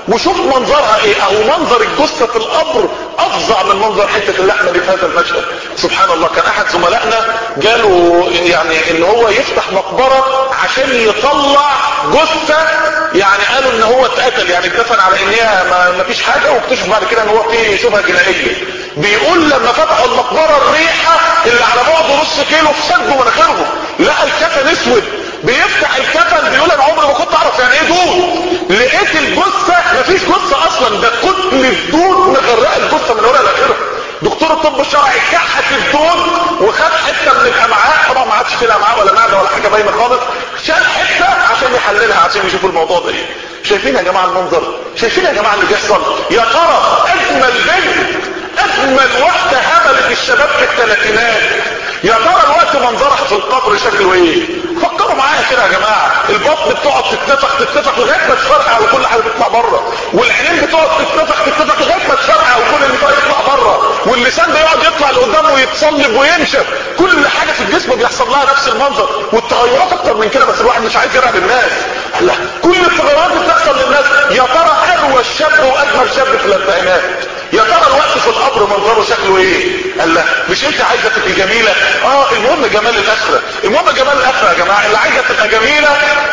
وشوف منظرها ايه، او منظر الجثة في القبر افظع من منظر حتة اللحمة دي في هذا المشهد. سبحان الله. كان احد زملائنا جاله يعني ان هو يفتح مقبرة عشان يطلع جثة، يعني قالوا ان هو اتقتل، يعني اتدفن على انها ما فيش حاجة، واكتشف بعد كده ان هو فيه شبهة جنائية. بيقول لما فتحوا المقبرة الريحة اللي على بعد نص كيلو في صدره مناخيرهم، لقى الكفن اسود. بيفتح الكفن بيقول انا عمري ما كنت اعرف يعني ايه دود، لقيت الجثة مفيش جثة اصلا، ده كتل الدود مغرقه الجثة من ورا لاخرها. دكتور الطب الشرعي كحت الدود وخد حته من الامعاء، طبعا ما عادش فيه امعاء ولا معده ولا حاجه باينه خالص، شال حته عشان يحللها عشان يشوفوا الموضوع ده ايه. شايفين يا جماعه المنظر؟ شايفين يا جماعه اللي بيحصل؟ يا ترى اجمل بنت اجمل واحده هبلت الشباب في الثلاثينات، يا ترى الوقت منظرها في القبر شكله ايه؟ فكروا معايا كده يا جماعه. البطن بتقعد تتنفخ تتنفخ لغايه ما تفرقع وكل حاجه تطلع بره، والعينين بتقعد تتنفخ تتنفخ لغايه ما تفرقع وكل اللي فيها يطلع بره، واللسان بيقعد يطلع لقدام ويتصلب وينشف، كل حاجه في الجسم بيحصل لها نفس المنظر، والتغيرات اكتر من كده، بس الواحد مش عايز يرعب الناس. لا، كل التغيرات بتحصل للناس. يا ترى اروى شاب واجمل شاب في الاربعينات، يا ترى الوقت في القبر منظره شكله ايه؟ قال لا، مش انت عايزه تبقي جميله؟ اه المهم جمال الاخره، المهم جمال الاخره يا جماعه. اللي عايزه تبقى جميله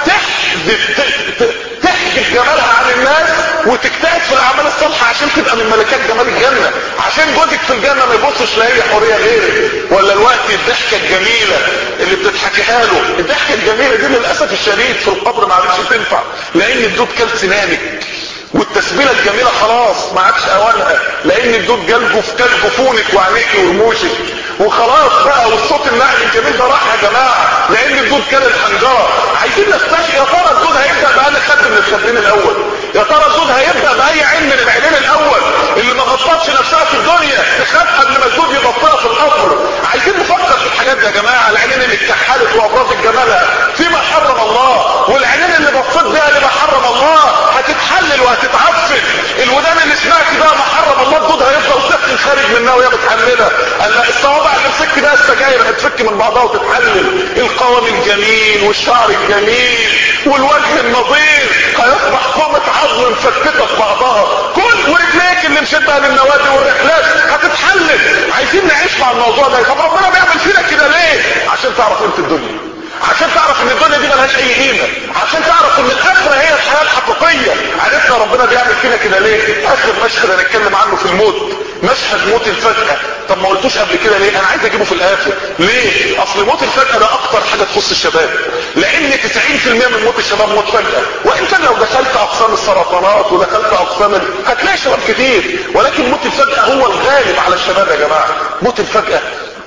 تحذف تحجب جمالها عن الناس وتجتهد في الاعمال الصالحه عشان تبقى من ملكات جمال الجنه، عشان جوزك في الجنه ما يبصش لا هي حوريه غيرك ولا الوقت الضحكه الجميله اللي بتضحكيها له. الضحكه الجميله دي للاسف الشديد في القبر ما عادش تنفع، لان الدود كل سنانك، والتسبيله الجميله خلاص ما عادش اوانها، لان الدود جلجه في كل جفونك وعينيك ورموشك وخلاص بقى، والصوت الناعم الجميل ده راح يا جماعه، لان الدود كان الحنجره. عايزين نستشفي، يا ترى الدود هيبدا بأي خد من الخدين الاول؟ يا ترى الدود هيبدا باي عين من العينين الاول اللي ما غطتش نفسها في الدنيا تخاف قبل ما الدود يغطيها في القبر؟ عايزين نفكر في الحاجات دي يا جماعه. العينين اللي اتكحلت وابرزت جمالها فيما حرم الله، والعينين اللي بصيت بيها لما حرم الله هتتحلل وهتتعفن. الودان اللي سمعت بقى ما حرم الله الدود هيفضل سخن خارج منها وهي متحلله. الصوابع اللي مسكت بقى السجاير هتفك من بعضها وتتحلل. القوام الجميل والشعر الجميل والوجه النظير هيصبح قومة عظم مفتته في بعضها. كل ورجليك اللي مشدها للنوادي والرحلات هتتحلل. عايزين نعيش مع الموضوع ده. طب ربنا بيعمل فينا كده ليه؟ عشان تعرف قيمة الدنيا، عشان تعرف ان الدنيا دي ملهاش اي قيمه، عشان تعرف ان الاخره هي الحياه الحقيقيه. عرفنا ربنا بيعمل فينا كده ليه؟ اخر مشهد هنتكلم عنه في الموت، مشهد موت الفجأة. طب ما قلتوش قبل كده ليه؟ انا عايز اجيبه في الاخر. ليه؟ اصل موت الفجأة ده اكتر حاجه تخص الشباب، لان تسعين في المية من موت الشباب موت فجأة. وان كان لو دخلت اقسام السرطانات ودخلت اقسام ال... هتلاقي شباب كتير، ولكن موت الفجأة هو الغالب على الشباب يا جماعه. موت الفجأة.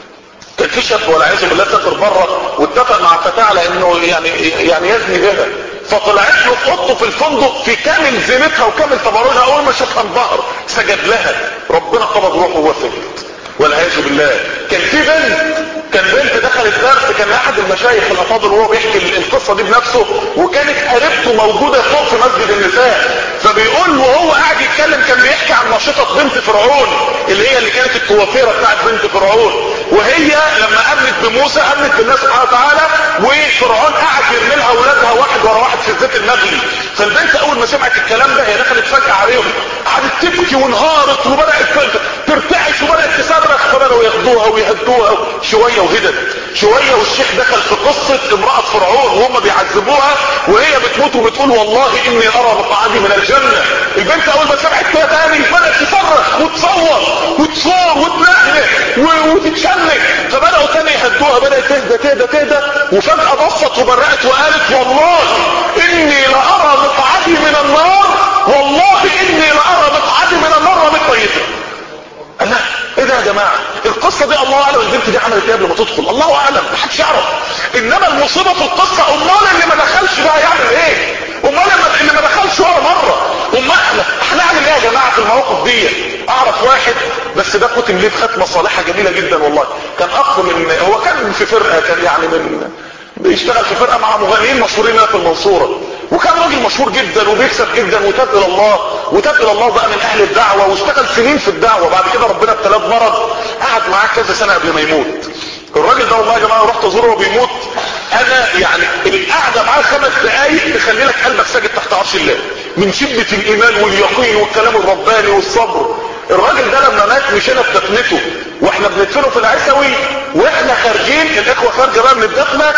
كان في شاب والعياذ بالله سافر بره واتفق مع فتاه على انه يعني يعني يزني بها، فطلعت له في اوضته في الفندق في كامل زينتها وكامل تبرجها، اول ما شافها انبهر سجد لها، ربنا قبض روحه وهو سجد والعياذ بالله. كان في بنت كان بنت دخلت درس، كان احد المشايخ الافاضل وهو بيحكي القصه دي بنفسه، وكانت قريبته موجوده فوق في مسجد النساء، فبيقول وهو قاعد يتكلم كان بيحكي عن نشطه بنت فرعون اللي هي اللي كانت الكوافيره بتاعت بنت فرعون، وهي لما امنت بموسى امنت بالله سبحانه وتعالى، وفرعون قاعد يرمي لها اولادها واحد ورا واحد في الزيت المغلي. فالبنت اول ما سمعت الكلام ده هي دخلت فجاه عليهم، قعدت تبكي وانهارت وبدات ترتعش وبدات تصرخ، فبداوا ياخدوها ويهدوها شويه وهدت شويه، والشيخ دخل في قصه امراه فرعون وهم بيعذبوها وهي بتموت وبتقول والله اني ارى مقعدي من الجنه. البنت اول ما سمعت كده تاني بدات تصرخ وتصوت وتصور وتنهنه وتتشنج، فبداوا تاني يهدوها، بدات تهدى تهدى تهدى، وفجاه بصت وبرأت وقالت والله اني لارى مقعدي من النار، والله اني لارى مقعدي من النار ومن طيبه. لا ايه ده يا جماعه؟ القصه دي الله اعلم البنت دي عملت ايه قبل ما تدخل، الله اعلم محدش يعرف. انما المصيبه في القصه امال اللي ما دخلش بقى يعمل ايه؟ امال اللي ما دخلش ولا مره، امال احنا هنعمل ايه يا جماعه في المواقف دي؟ اعرف واحد بس ده ختم ليه بختمه صالحه جميله جدا والله. كان اخ من هو كان في فرقه، كان يعني من بيشتغل في فرقه مع مغنيين مشهورين في المنصوره، وكان راجل مشهور جدا وبيكسب جدا وتاب الى الله وتاب الى الله بقى من اهل الدعوه واشتغل سنين في الدعوه. بعد كده ربنا ابتلاه بمرض قعد معاه كذا سنه قبل ما يموت. الراجل ده والله يا جماعه رحت ازوره وهو بيموت، انا يعني القعده معاه خمس دقايق تخلي لك قلبك ساجد تحت عرش عرش الله من شدة الايمان واليقين والكلام الرباني والصبر. الراجل ده لما مات مشينا في دفنته واحنا بندفنه في العسوي، واحنا خارجين الاخوة خارجة بقى من الدفنة،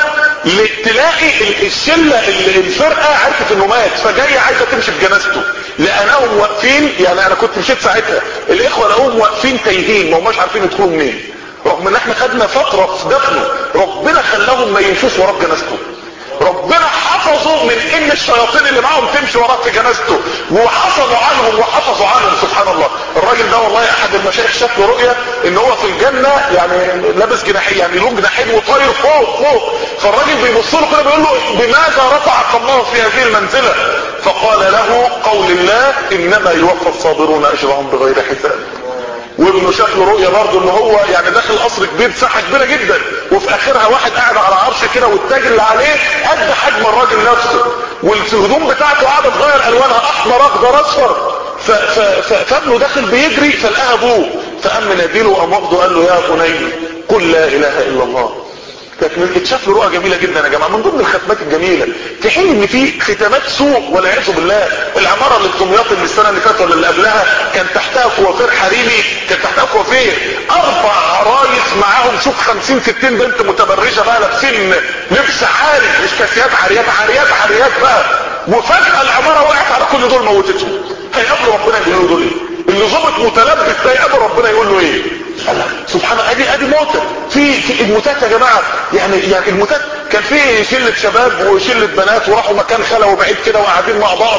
تلاقي الشلة الفرقة عرفت انه مات فجاية عايزة تمشي بجنازته، لانهم واقفين، يعني انا كنت مشيت ساعتها الاخوة لقوهم واقفين تايهين ما هماش عارفين يدخلوا منين، رغم ان احنا خدنا فترة في دفنه. ربنا خلاهم ما يمشوش وراه بجنازته، ربنا حفظوا من ان الشياطين اللي معاهم تمشي وراه في جنازته، وحفظوا عنهم وحفظوا عنهم. سبحان الله. الراجل ده والله احد المشايخ شاف له رؤية ان هو في الجنة يعني لابس جناحين، يعني له جناحين وطاير فوق فوق، فالراجل بيبص له كده بيقول له بماذا رفعك الله في هذه المنزلة؟ فقال له قول الله انما يوفى الصابرون اجرهم بغير حساب. وابنه شاف له رؤية برضه ان هو يعني داخل قصر كبير ساحة كبيرة جدا، وفي اخرها واحد قاعد على عرش كده والتاج اللي عليه قد حجم الراجل نفسه، والهدوم بتاعته قاعدة تغير الوانها احمر اخضر اصفر. فابنه داخل بيجري فلقاها ابوه، فقام مناديله وقام واخده قال له يا بني قل لا اله الا الله. كانت اتشاف له رؤى جميله جدا يا جماعه، من ضمن الختمات الجميله في حين ان في ختمات سوء والعياذ بالله. العماره اللي في دمياط اللي السنه اللي فاتت ولا اللي قبلها كان تحتها كوافير حريمي، كان تحتها كوافير اربع عرايس معاهم شوف خمسين ستين بنت متبرجه بقى لابسين لبس عاري، مش كاسيات عاريات عاريات عاريات بقى، وفجاه العماره وقعت على كل دول موتتهم. هيقابلوا ربنا يقولوا دول ايه؟ اللي ظبط متلبس ده يقابل ربنا يقول له ايه؟ سبحان الله. ادي ادي موتة في في الموتات يا جماعه، يعني يعني الموتات كان في شله شباب وشله بنات وراحوا مكان خلا وبعيد كده وقاعدين مع بعض،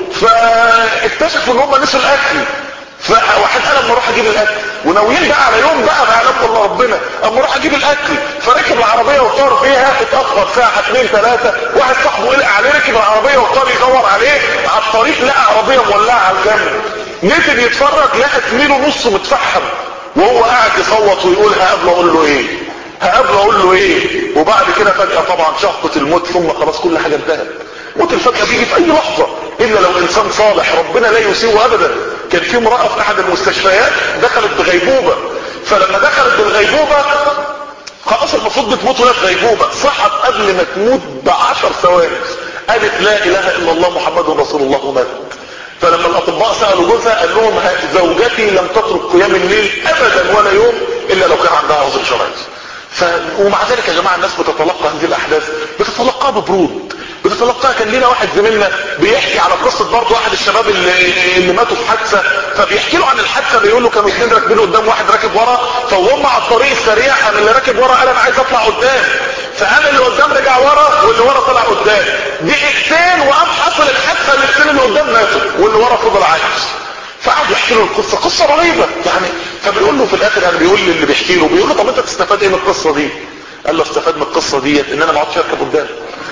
فاكتشفوا ان هم نسوا الاكل، فواحد قال اما اروح اجيب الاكل، وناويين بقى على يوم بقى ما يعلم الله ربنا، اما اروح اجيب الاكل، فركب العربيه وطار فيها، اتاخر ساعه اثنين ثلاثه، واحد صاحبه قلق عليه ركب العربيه وطار يدور عليه على الطريق، لقى عربيه مولعه على الجنب، نزل يتفرج لقى زميله نصه متفحم وهو قاعد يصوت ويقول هقابله اقول له ايه؟ هقابله اقول له ايه؟ وبعد كده فجأة طبعا شقة الموت، ثم خلاص كل حاجة انتهت. موت الفجأة بيجي في اي لحظة الا لو انسان صالح ربنا لا يسيء ابدا. كان في امرأة في احد المستشفيات دخلت بغيبوبة، فلما دخلت بالغيبوبة خلاص المفروض بتموت وهي في غيبوبة، صحت قبل ما تموت بعشر ثواني قالت لا اله الا الله محمد رسول الله وماتت. فلما الاطباء سألوا جوزها قال لهم زوجتي لم تترك قيام الليل ابدا ولا يوم الا لو كان عندها عذر شرعي. ف... ومع ذلك يا جماعة الناس بتتلقى هذه الاحداث بتتلقاها ببرود، بتتلقاها. كان لنا واحد زميلنا بيحكي على قصة برضه واحد الشباب اللي, اللي ماتوا في حادثة، فبيحكي له عن الحادثة، بيقول له كانوا اثنين راكبين قدام واحد راكب ورا، فوهم على الطريق السريع قام اللي راكب ورا قال انا عايز اطلع قدام، فقام اللي قدام رجع ورا واللي ورا طلع قدام، دقيقتين وقام حصل الحادثة، الاثنين اللي قدام ماتوا واللي ورا فضل عايش. فقعد يحكي له القصه، قصه رهيبه يعني. فبيقول له في الاخر يعني بيقول لي اللي بيحكي له بيقول له طب انت تستفاد ايه من القصه دي؟ قال له استفاد من القصه ديت ان انا ما اقعدش اركب قدام.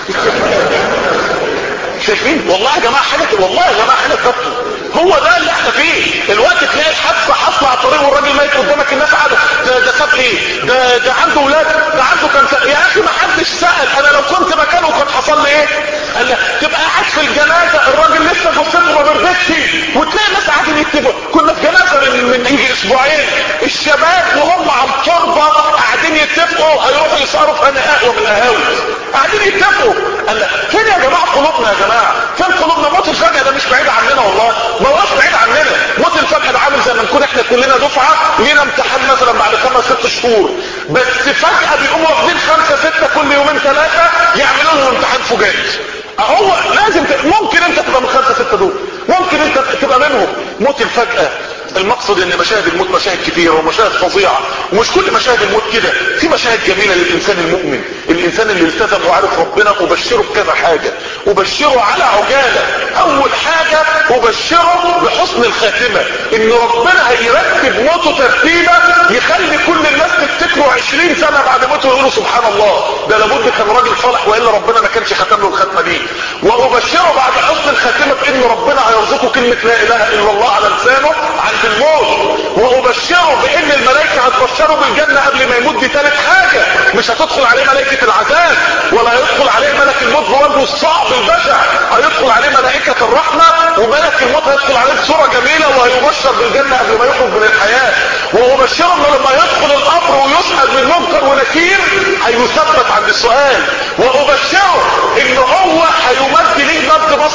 شايفين والله يا جماعه حاجه، والله يا جماعه حاجه تبكي. هو ده اللي احنا فيه الوقت، تلاقي الحادثه حاصله على الطريق والراجل ميت قدامك، الناس قاعده ده ده ساب ايه؟ ده ده عنده اولاد، ده عنده كام سنه؟ يا اخي ما حدش سال انا لو كنت مكانه كان حصل لي ايه؟ قال لك تبقى قاعد في الجنازه الراجل لسه جثته ما بردتش، وتلاقي ناس قاعدين يكتبوا. كنا في جنازه من من يجي اسبوعين، الشباب وهم على التربه قاعدين يتفقوا هيروحوا يسهروا في انا قهوه من القهاوي، قاعدين يتفقوا. قال لك فين يا جماعه قلوبنا يا جماعه؟ فين قلوبنا؟ موت الفجأة ده مش بعيد عننا والله، ما هوش بعيد عننا. موت الفجأة ده عامل زي ما نكون احنا كلنا دفعه لينا امتحان مثلا بعد خمس ست شهور، بس فجأة بيقوموا واخدين خمسه سته كل يومين ثلاثه يعملوا لهم امتحان فجائي. هو لازم ت... ممكن انت تبقى من خمسه سته دول، ممكن انت تبقى منهم. موت الفجأة المقصد ان مشاهد الموت مشاهد كثيرة ومشاهد فظيعة، ومش كل مشاهد الموت كده، في مشاهد جميلة للانسان المؤمن، الانسان اللي التزم وعرف ربنا. وبشره بكذا حاجة، وبشره على عجالة. اول حاجة وبشره بحسن الخاتمة، ان ربنا هيرتب موته ترتيبة يخلي كل الناس تفتكره عشرين سنة بعد موته ويقولوا سبحان الله ده لابد كان راجل صالح والا ربنا ما كانش ختم له الختمة دي. وابشره بعد حسن الخاتمة بان ربنا هيرزقه كلمة لا اله الا الله على لسانه عند الموت. وابشره بان الملائكة هتبشره بالجنة قبل ما يموت. دي ثالث حاجة، مش هتدخل عليه ملائكة العذاب ولا هيدخل عليه ملك الموت بوجهه الصعب البشع، هيدخل عليه ملائكة الرحمة، وملك الموت هيدخل عليه بصورة جميلة وهيبشر بالجنة قبل ما يخرج من الحياة. وابشره انه لما يدخل القبر ويسأل من منكر ونكير هيثبت عند السؤال. وابشره ان هو هيمد ليه مد بصر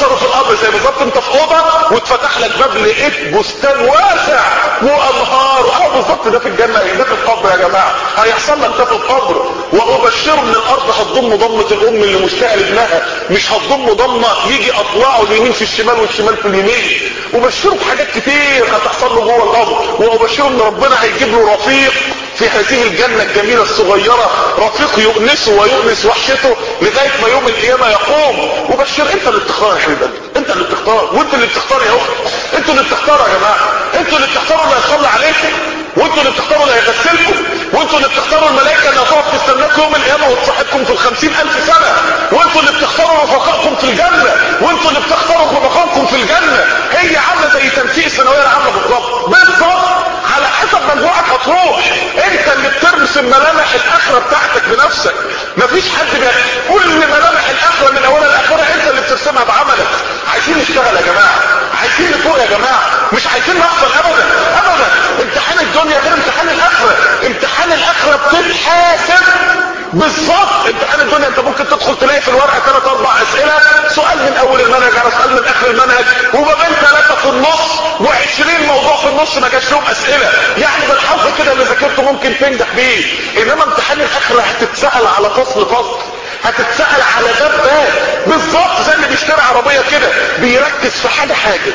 بشره في القبر زي بالظبط انت في اوضه واتفتح لك باب لقيت بستان واسع وانهار. اه بالظبط ده في الجنه، ده في القبر يا جماعه، هيحصل لك ده في القبر. وابشر ان الارض هتضم ضمه الام اللي مشتاقه لابنها، مش هتضم ضمه يجي اطلعه اليمين في الشمال والشمال في اليمين. وبشره بحاجات كتير هتحصل له جوه القبر. وابشره ان ربنا هيجيب له رفيق في هذه الجنة الجميلة الصغيرة، رفيق يؤنسه ويؤنس وحشته لغاية ما يوم القيامة يقوم. وبشر انت اللي بتختار يا حبيبي، انت اللي بتختار، وانت اللي بتختار يا اخت، انتوا اللي بتختاروا يا جماعة، انتوا اللي بتختاروا اللي هيصلي عليكم، وانتوا اللي بتختاروا اللي هيغسلكم، وانتوا اللي بتختاروا الملائكة اللي هتقف تستناكم يوم القيامة وتصاحبكم في الخمسين الف سنة، وانتوا اللي بتختاروا رفقائكم في الجنة، وانتوا اللي بتختاروا رفقائكم في الجنة. هي عاملة زي تنسيق الثانوية العامة بالظبط بالظبط، على حسب مجموعك هتروح. انت اللي بترسم ملامح الاخره بتاعتك بنفسك، مفيش حد بقى كل ملامح الاخره من اولها لاخرها انت اللي بترسمها بعملك. عايزين نشتغل يا جماعه، عايزين نفوق يا جماعه، مش عايزين نحصل ابدا ابدا. امتحان الدنيا غير امتحان الاخره، امتحان الاخره بتتحاسب بالظبط. امتحان الدنيا انت ممكن تدخل تلاقي في الورقه ثلاث اربع اسئله، سؤال من اول المنهج على سؤال من اخر المنهج، وما بين ثلاثه في النص وعشرين موضوع في النص ما جاش لهم اسئله. يعني بالحظ كده اللي ذاكرته ممكن تنجح بيه. انما امتحان الاخره هتتسال على فصل فصل، هتتسال على باب باب بالظبط. زي اللي بيشتري عربيه كده بيركز في حاجه حاجه،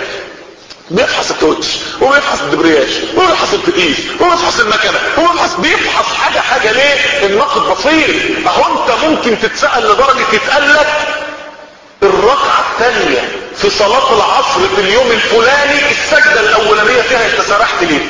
بيفحص الكاوتش وبيفحص الدبرياج وبيفحص التكييف وبيفحص المكنه وبيفحص بيفحص حاجه حاجه. ليه؟ الناقد بصير. اهو انت ممكن تتسال لدرجه يتقال لك الركعه الثانيه في صلاه العصر في اليوم الفلاني السجده الاولانيه فيها انت سرحت ليه؟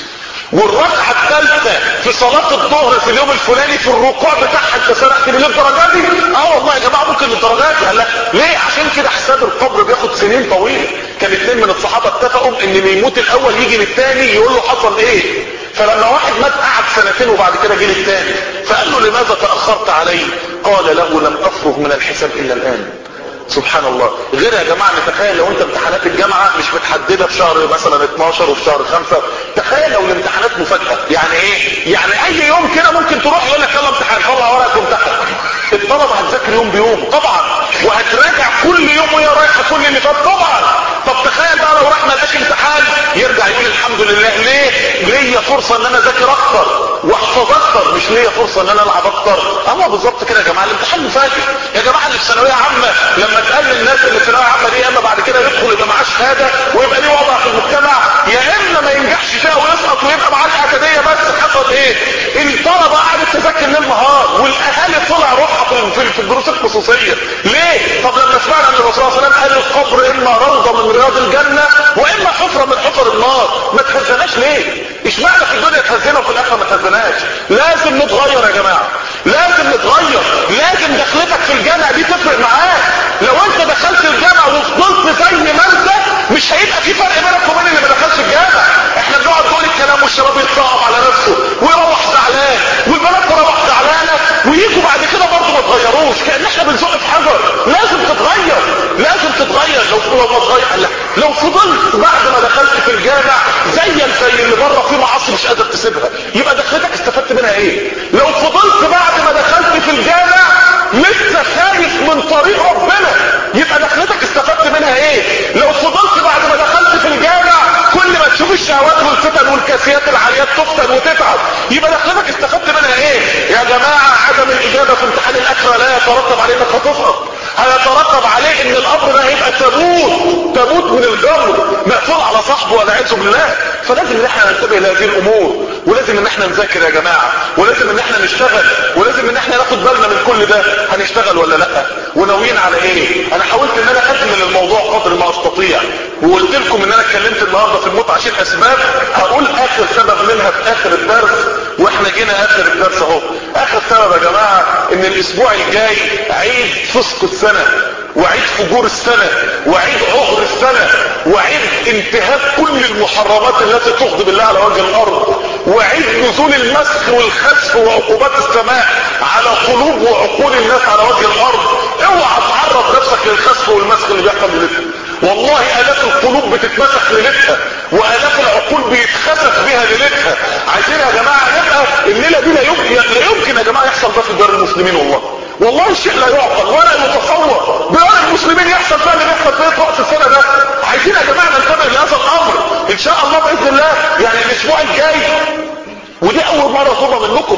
والركعه الثالثه في صلاه الظهر في اليوم الفلاني في الركوع بتاعها انت سرحت ليه للدرجه دي؟ اه والله يا جماعه ممكن للدرجات دي. لا ليه؟ عشان كده حساب القبر بياخد سنين طويله. كان اثنين من الصحابه اتفقوا ان اللي يموت الاول يجي للثاني يقول له حصل ايه. فلما واحد مات قعد سنتين وبعد كده جه للثاني فقال له لماذا تاخرت علي؟ قال له لم افرغ من الحساب الا الان. سبحان الله. غير يا جماعه نتخيل لو انت امتحانات الجامعه مش متحدده في شهر مثلا اتناشر وفي شهر خمسة، تخيل لو الامتحانات مفاجاه. يعني ايه؟ يعني اي يوم كده ممكن تروح يقول لك يلا امتحان، طلع ورقك وامتحن. الطلبه هتذاكر يوم بيوم طبعا، وهتراجع كل يوم وهي رايحه كل اللي فات طبعا. طب تخيل بقى لو راح ما لقاش امتحان يرجع يقول الحمد لله. ليه؟ ليا فرصه ان انا اذاكر اكتر واحفظ اكتر، مش ليا فرصه ان انا العب اكتر. اما بالظبط كده يا جماعه الامتحان مفاجئ. يا جماعه اللي في ثانويه عامه لما تقال للناس اللي في ثانويه عامه دي اما بعد كده يدخل يبقى معاه شهاده ويبقى ليه وضع في المجتمع، يا اما ما ينجحش فيها ويسقط ويبقى معاه الاعداديه. بس حصل ايه؟ الطلبه قعدت تذاكر ليل نهار والاهالي طلع روحها في في الدروس الخصوصيه. ليه؟ طب لما سمعنا ان الرسول صلى الله عليه وسلم قال القبر اما روضه من رياض الجنه واما حفره من حفر النار، ما تهزناش ليه؟ اشمعنى في الدنيا تهزنا وفي الاخره ما تهزناش؟ لازم نتغير يا جماعه، لازم نتغير، لازم دخلتك في الجامعه دي تفرق معاك. لو انت دخلت الجامعه وفضلت زي ما انت مش هيبقى في فرق بينك وبين اللي ما دخلش الجامعه. احنا بنقعد نقول الكلام والشباب يتصعب على نفسه ويروح زعلان والبنات تروح زعلانه ويجوا بعد كده برضه ما تغيروش، كان احنا بنزق في حجر. لازم تتغير، لازم تتغير. لو لو ما تغير لو فضلت بعد ما دخلت في الجامع زيك زي اللي بره في معاصي مش قادر تسيبها، يبقى دخلتك استفدت منها ايه؟ لو فضلت بعد ما دخلت في الجامع لسه خايف من طريق ربنا، يبقى دخلتك استفدت منها ايه؟ لو فضلت بعد ما دخلت في الجامع كل ما تشوف الشهوات والفتن والكاسيات العاليات تفتن وتتعب، يبقى دخلتك استفدت منها ايه؟ يا جماعه عدم الاجابه في امتحان الاخره لا يترتب عليه انك هتسقط، هيترتب عليه ان الامر ده هيبقى تابوت، تابوت من الجمر مقفول على صاحبه والعياذ بالله. فلازم ان احنا ننتبه لهذه الامور، ولازم ان احنا نذاكر يا جماعه، ولازم ان احنا نشتغل، ولازم ان احنا ناخد بالنا من كل ده. هنشتغل ولا لا؟ وناويين على ايه؟ انا حاولت ان انا اكمل الموضوع قدر ما استطيع، وقلت لكم ان انا اتكلمت النهارده في الموت عشان اسباب، هقول اخر سبب منها في اخر الدرس، واحنا جينا اخر الدرس اهو. اخر سبب يا جماعه ان الاسبوع الجاي عيد فسق السنه، وعيد فجور السنه، وعيد عهر السنه، وعيد انتهاك كل المحرمات التي تغضب الله على وجه الارض، وعيد نزول المسخ والخسف وعقوبات السماء على قلوب وعقول الناس على وجه الارض. اوعى تعرض نفسك للخسف والمسخ اللي بيحصل ليلتها. والله الاف القلوب بتتمسخ ليلتها، والاف العقول بيتخسف بها ليلتها. عايزين يا جماعه نبقى الليله دي لا يمكن لا يمكن يا جماعه يحصل ده في دار المسلمين. والله والله الشيء لا يعقل ولا يتصور. بلاد المسلمين يحصل فيها اللي بيحصل فيها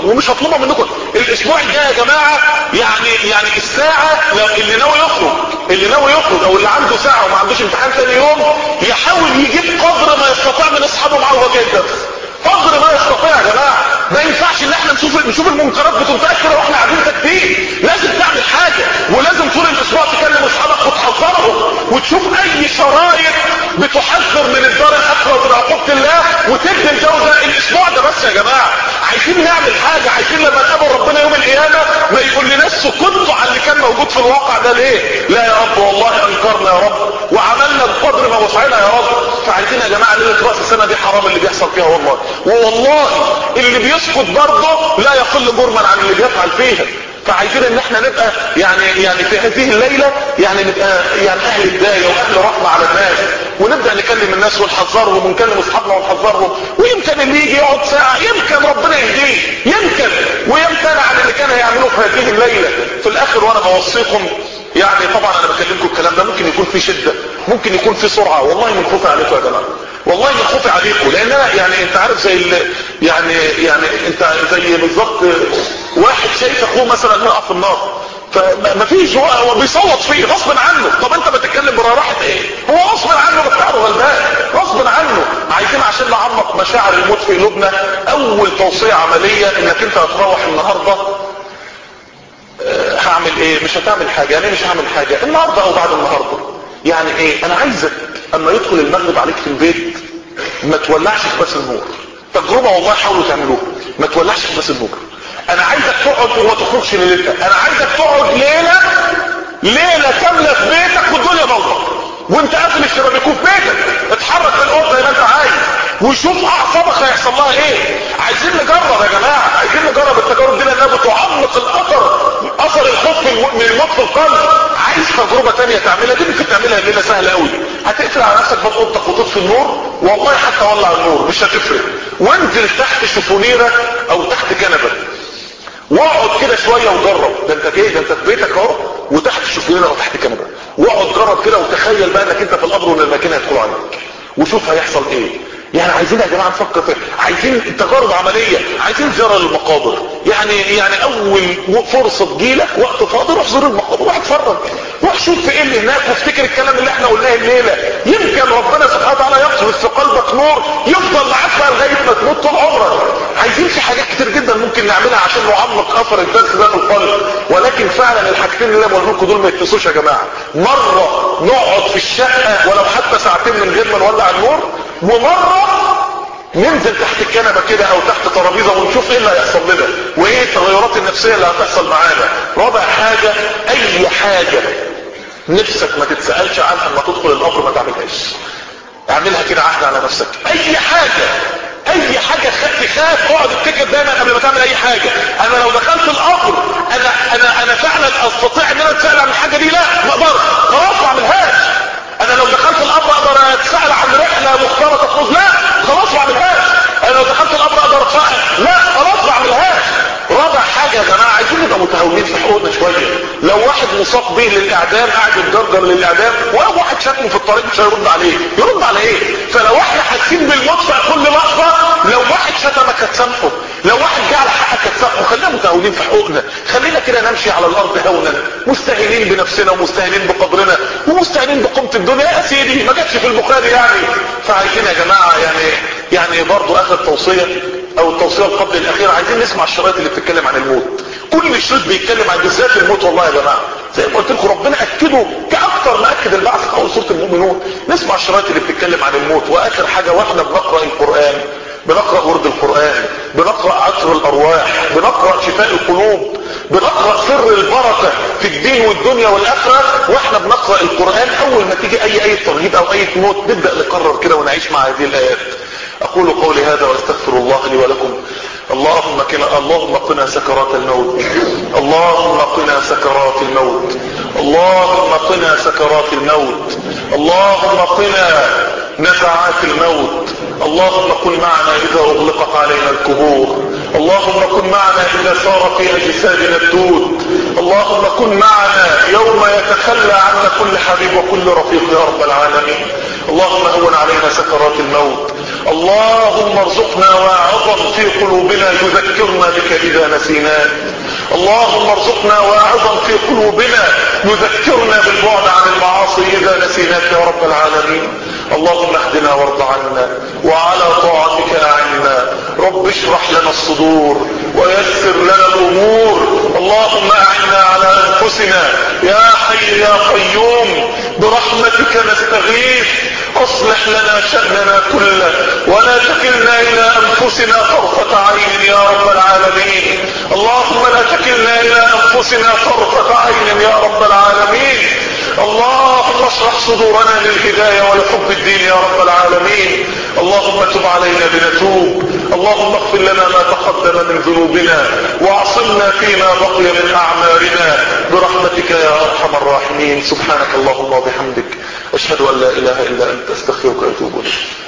ومش هطلبها منكم. الاسبوع الجاي يا جماعه يعني يعني الساعه اللي ناوي يخرج اللي ناوي يخرج او اللي عنده ساعه وما عندوش امتحان ثاني يوم يحاول يجيب قدر ما يستطيع من اصحابه معاه وهو جاي الدرس، قدر ما يستطيع يا جماعه. ما ينفعش ان احنا نشوف نشوف المنكرات بتنتهك كده واحنا قاعدين ساكتين. لازم تعمل حاجه، ولازم طول الاسبوع تكلم اصحابك وتحذرهم وتشوف اي شرائط بتحذر من الدار الاخره ومن عقوبه الله وتدي الجوزه الاسبوع ده بس يا جماعه. عايزين نعمل حاجه، عايزين لما نقابل ربنا يوم القيامه ما يقول لناس سكتوا على اللي كان موجود في الواقع ده ليه؟ لا يا رب والله انكرنا يا رب وعملنا بقدر ما وسعنا يا رب. فعايزين يا جماعه ليله راس السنه دي حرام اللي بيحصل فيها والله، ووالله اللي بيسكت برضه لا يقل جرما عن اللي بيفعل فيها. فعايزين ان احنا نبقى يعني يعني في هذه الليله يعني نبقى يعني اهل هدايه واهل رحمه على الناس، ونبدا نكلم الناس ونحذرهم ونكلم اصحابنا ونحذرهم. ويمكن اللي يجي يقعد ساعه يمكن ربنا يهديه يمكن ويمتنع عن اللي كان هيعمله في هذه الليله. في الاخر وانا بوصيكم يعني طبعا انا بكلمكم الكلام ده ممكن يكون في شده ممكن يكون في سرعه، والله من خوفي عليكم يا جماعه، والله من خوفي عليكم. لان انا يعني انت عارف زي يعني يعني انت زي بالظبط واحد شايف اخوه مثلا يقع في النار فما فيش هو بيصوت فيه غصب عنه. طب انت بتتكلم براحه ايه؟ هو غصب عنه بتاعه غلبان غصب عنه. عايزين عشان نعمق مشاعر الموت في قلوبنا اول توصيه عمليه انك انت هتروح النهارده اه هعمل ايه؟ مش هتعمل حاجه. يعني مش هعمل حاجه النهارده او بعد النهارده. يعني ايه؟ انا عايزك اما يدخل المغرب عليك في البيت ما تولعش كباس النور. تجربه والله حاولوا تعملوها، ما تولعش كباس النور. انا عايزك تقعد وما تخرجش ليلتها. انا عايزك تقعد ليله ليله كامله في بيتك والدنيا ضلمه وانت قافل الشبابيك في بيتك. اتحرك من الاوضه زي ما انت عايز وشوف اعصابك هيحصل لها ايه. عايزين نجرب يا جماعه، عايزين نجرب التجارب دي لانها بتعمق الاثر اثر الخوف من الموت في القلب. عايز تجربه ثانيه تعملها دي ممكن تعملها الليله سهله قوي. هتقفل على نفسك باب اوضتك وتطفي النور، والله حتى ولع النور مش هتفرق، وانزل تحت شفونيره او تحت كنبه واقعد كده شويه وجرب. ده انت ايه؟ ده انت في بيتك اهو وتحت شفونيره او تحت كنبه. واقعد جرب كده وتخيل بقى انك انت في القبر وان الماكينه هتدخل عليك وشوف هيحصل ايه. يعني عايزين يا جماعه نفكر في عايزين تجارب عمليه، عايزين زياره للمقابر. يعني يعني اول فرصه تجيلك وقت فاضي روح زور المقابر روح اتفرج روح شوف في ايه اللي هناك وافتكر الكلام اللي احنا قلناه الليله. يمكن ربنا سبحانه وتعالى يقذف في قلبك نور يفضل معاك بقى لغايه ما تموت طول عمرك. عايزين في حاجات كتير جدا ممكن نعملها عشان نعمق اثر الدرس ده في القلب، ولكن فعلا الحاجتين اللي انا بقول لكم دول ما يتنسوش يا جماعه. مره نقعد في الشقه ولو حتى ساعتين من غير ما نولع النور، ومره ننزل تحت الكنبه كده او تحت ترابيزه ونشوف ايه اللي هيحصل لنا وايه التغيرات النفسيه اللي هتحصل معانا. رابع حاجه اي حاجه نفسك ما تتسالش عنها لما تدخل القبر ما تعملهاش. اعملها كده عهد على نفسك. اي حاجه اي حاجه تخاف اقعد افتكر دايما قبل ما تعمل اي حاجه انا لو دخلت القبر انا انا انا فعلا استطيع ان انا اتسال عن الحاجه دي؟ لا ما اقدرش خلاص ما اعملهاش. انا لو دخلت القبر اقدر اتسال عن رحله مختلطه تفوز؟ لا خلاص ما اعملهاش. انا لو دخلت القبر اقدر اتسال؟ لا خلاص ما اعملهاش. رابع حاجه يا جماعه عايزين نبقى متهاونين في حقوقنا شويه. لو واحد مساق به للاعدام قاعد يتجرجر للاعدام ولو واحد شتمه في الطريق مش هيرد عليه، يرد على ايه؟ فلو احنا حاسين بالموت في كل لحظه لو واحد شتمك هتسامحه، لو واحد جه على حقك هتسامحه. خلينا متهاونين في حقوقنا، خلينا كده نمشي على الارض هونا مستهينين بنفسنا ومستهينين بقدرنا ومستهينين بقيمه الدنيا. يا سيدي ما جاتش في البخاري يعني. فعايزين يا جماعه يعني يعني برضو اخر توصيه او التوصيه قبل الاخيره عايزين نسمع الشرايط اللي بتتكلم عن الموت. كل شريط بيتكلم عن بالذات الموت والله يا جماعه زي ما قلت لكم ربنا اكده كاكثر ما اكد البعث في اول سوره المؤمنون. نسمع الشرايط اللي بتتكلم عن الموت. واخر حاجه واحنا بنقرا القران بنقرا ورد القران بنقرا عطر الارواح بنقرا شفاء القلوب بنقرا سر البركه في الدين والدنيا والاخره. واحنا بنقرا القران اول ما تيجي اي ايه ترهيب او اي موت نبدا نقرر كده ونعيش مع هذه الايات. اقول قولي هذا واستغفر الله لي ولكم. اللهم قنا اللهم قنا سكرات الموت اللهم قنا سكرات الموت اللهم قنا سكرات الموت اللهم قنا نزعات الموت. اللهم كن معنا اذا اغلقت علينا القبور. اللهم كن معنا اذا صار في اجسادنا الدود. اللهم كن معنا يوم يتخلى عنا كل حبيب وكل رفيق يا رب العالمين. اللهم هون علينا سكرات الموت. اللهم ارزقنا واعظا في قلوبنا يذكرنا بك اذا نسيناك. اللهم ارزقنا واعظا في قلوبنا يذكرنا بالبعد عن المعاصي اذا نسيناك يا رب العالمين. اللهم اهدنا وارض عنا وعلى طاعتك اعنا. رب اشرح لنا الصدور ويسر لنا الامور. اللهم اعنا على انفسنا يا حي يا قيوم برحمتك نستغيث. اصلح لنا شأننا كله ولا تكلنا الى انفسنا طرفة عين يا رب العالمين. اللهم لا تكلنا الى انفسنا طرفة عين يا رب العالمين. اللهم اشرح صدورنا للهداية ولحب الدين يا رب العالمين. اللهم تب علينا بنتوب. اللهم اغفر لنا ما تقدم من ذنوبنا واعصمنا فيما بقي من اعمارنا برحمتك يا ارحم الراحمين. سبحانك اللهم وبحمدك اشهد ان لا اله الا انت استغفرك واتوب اليك.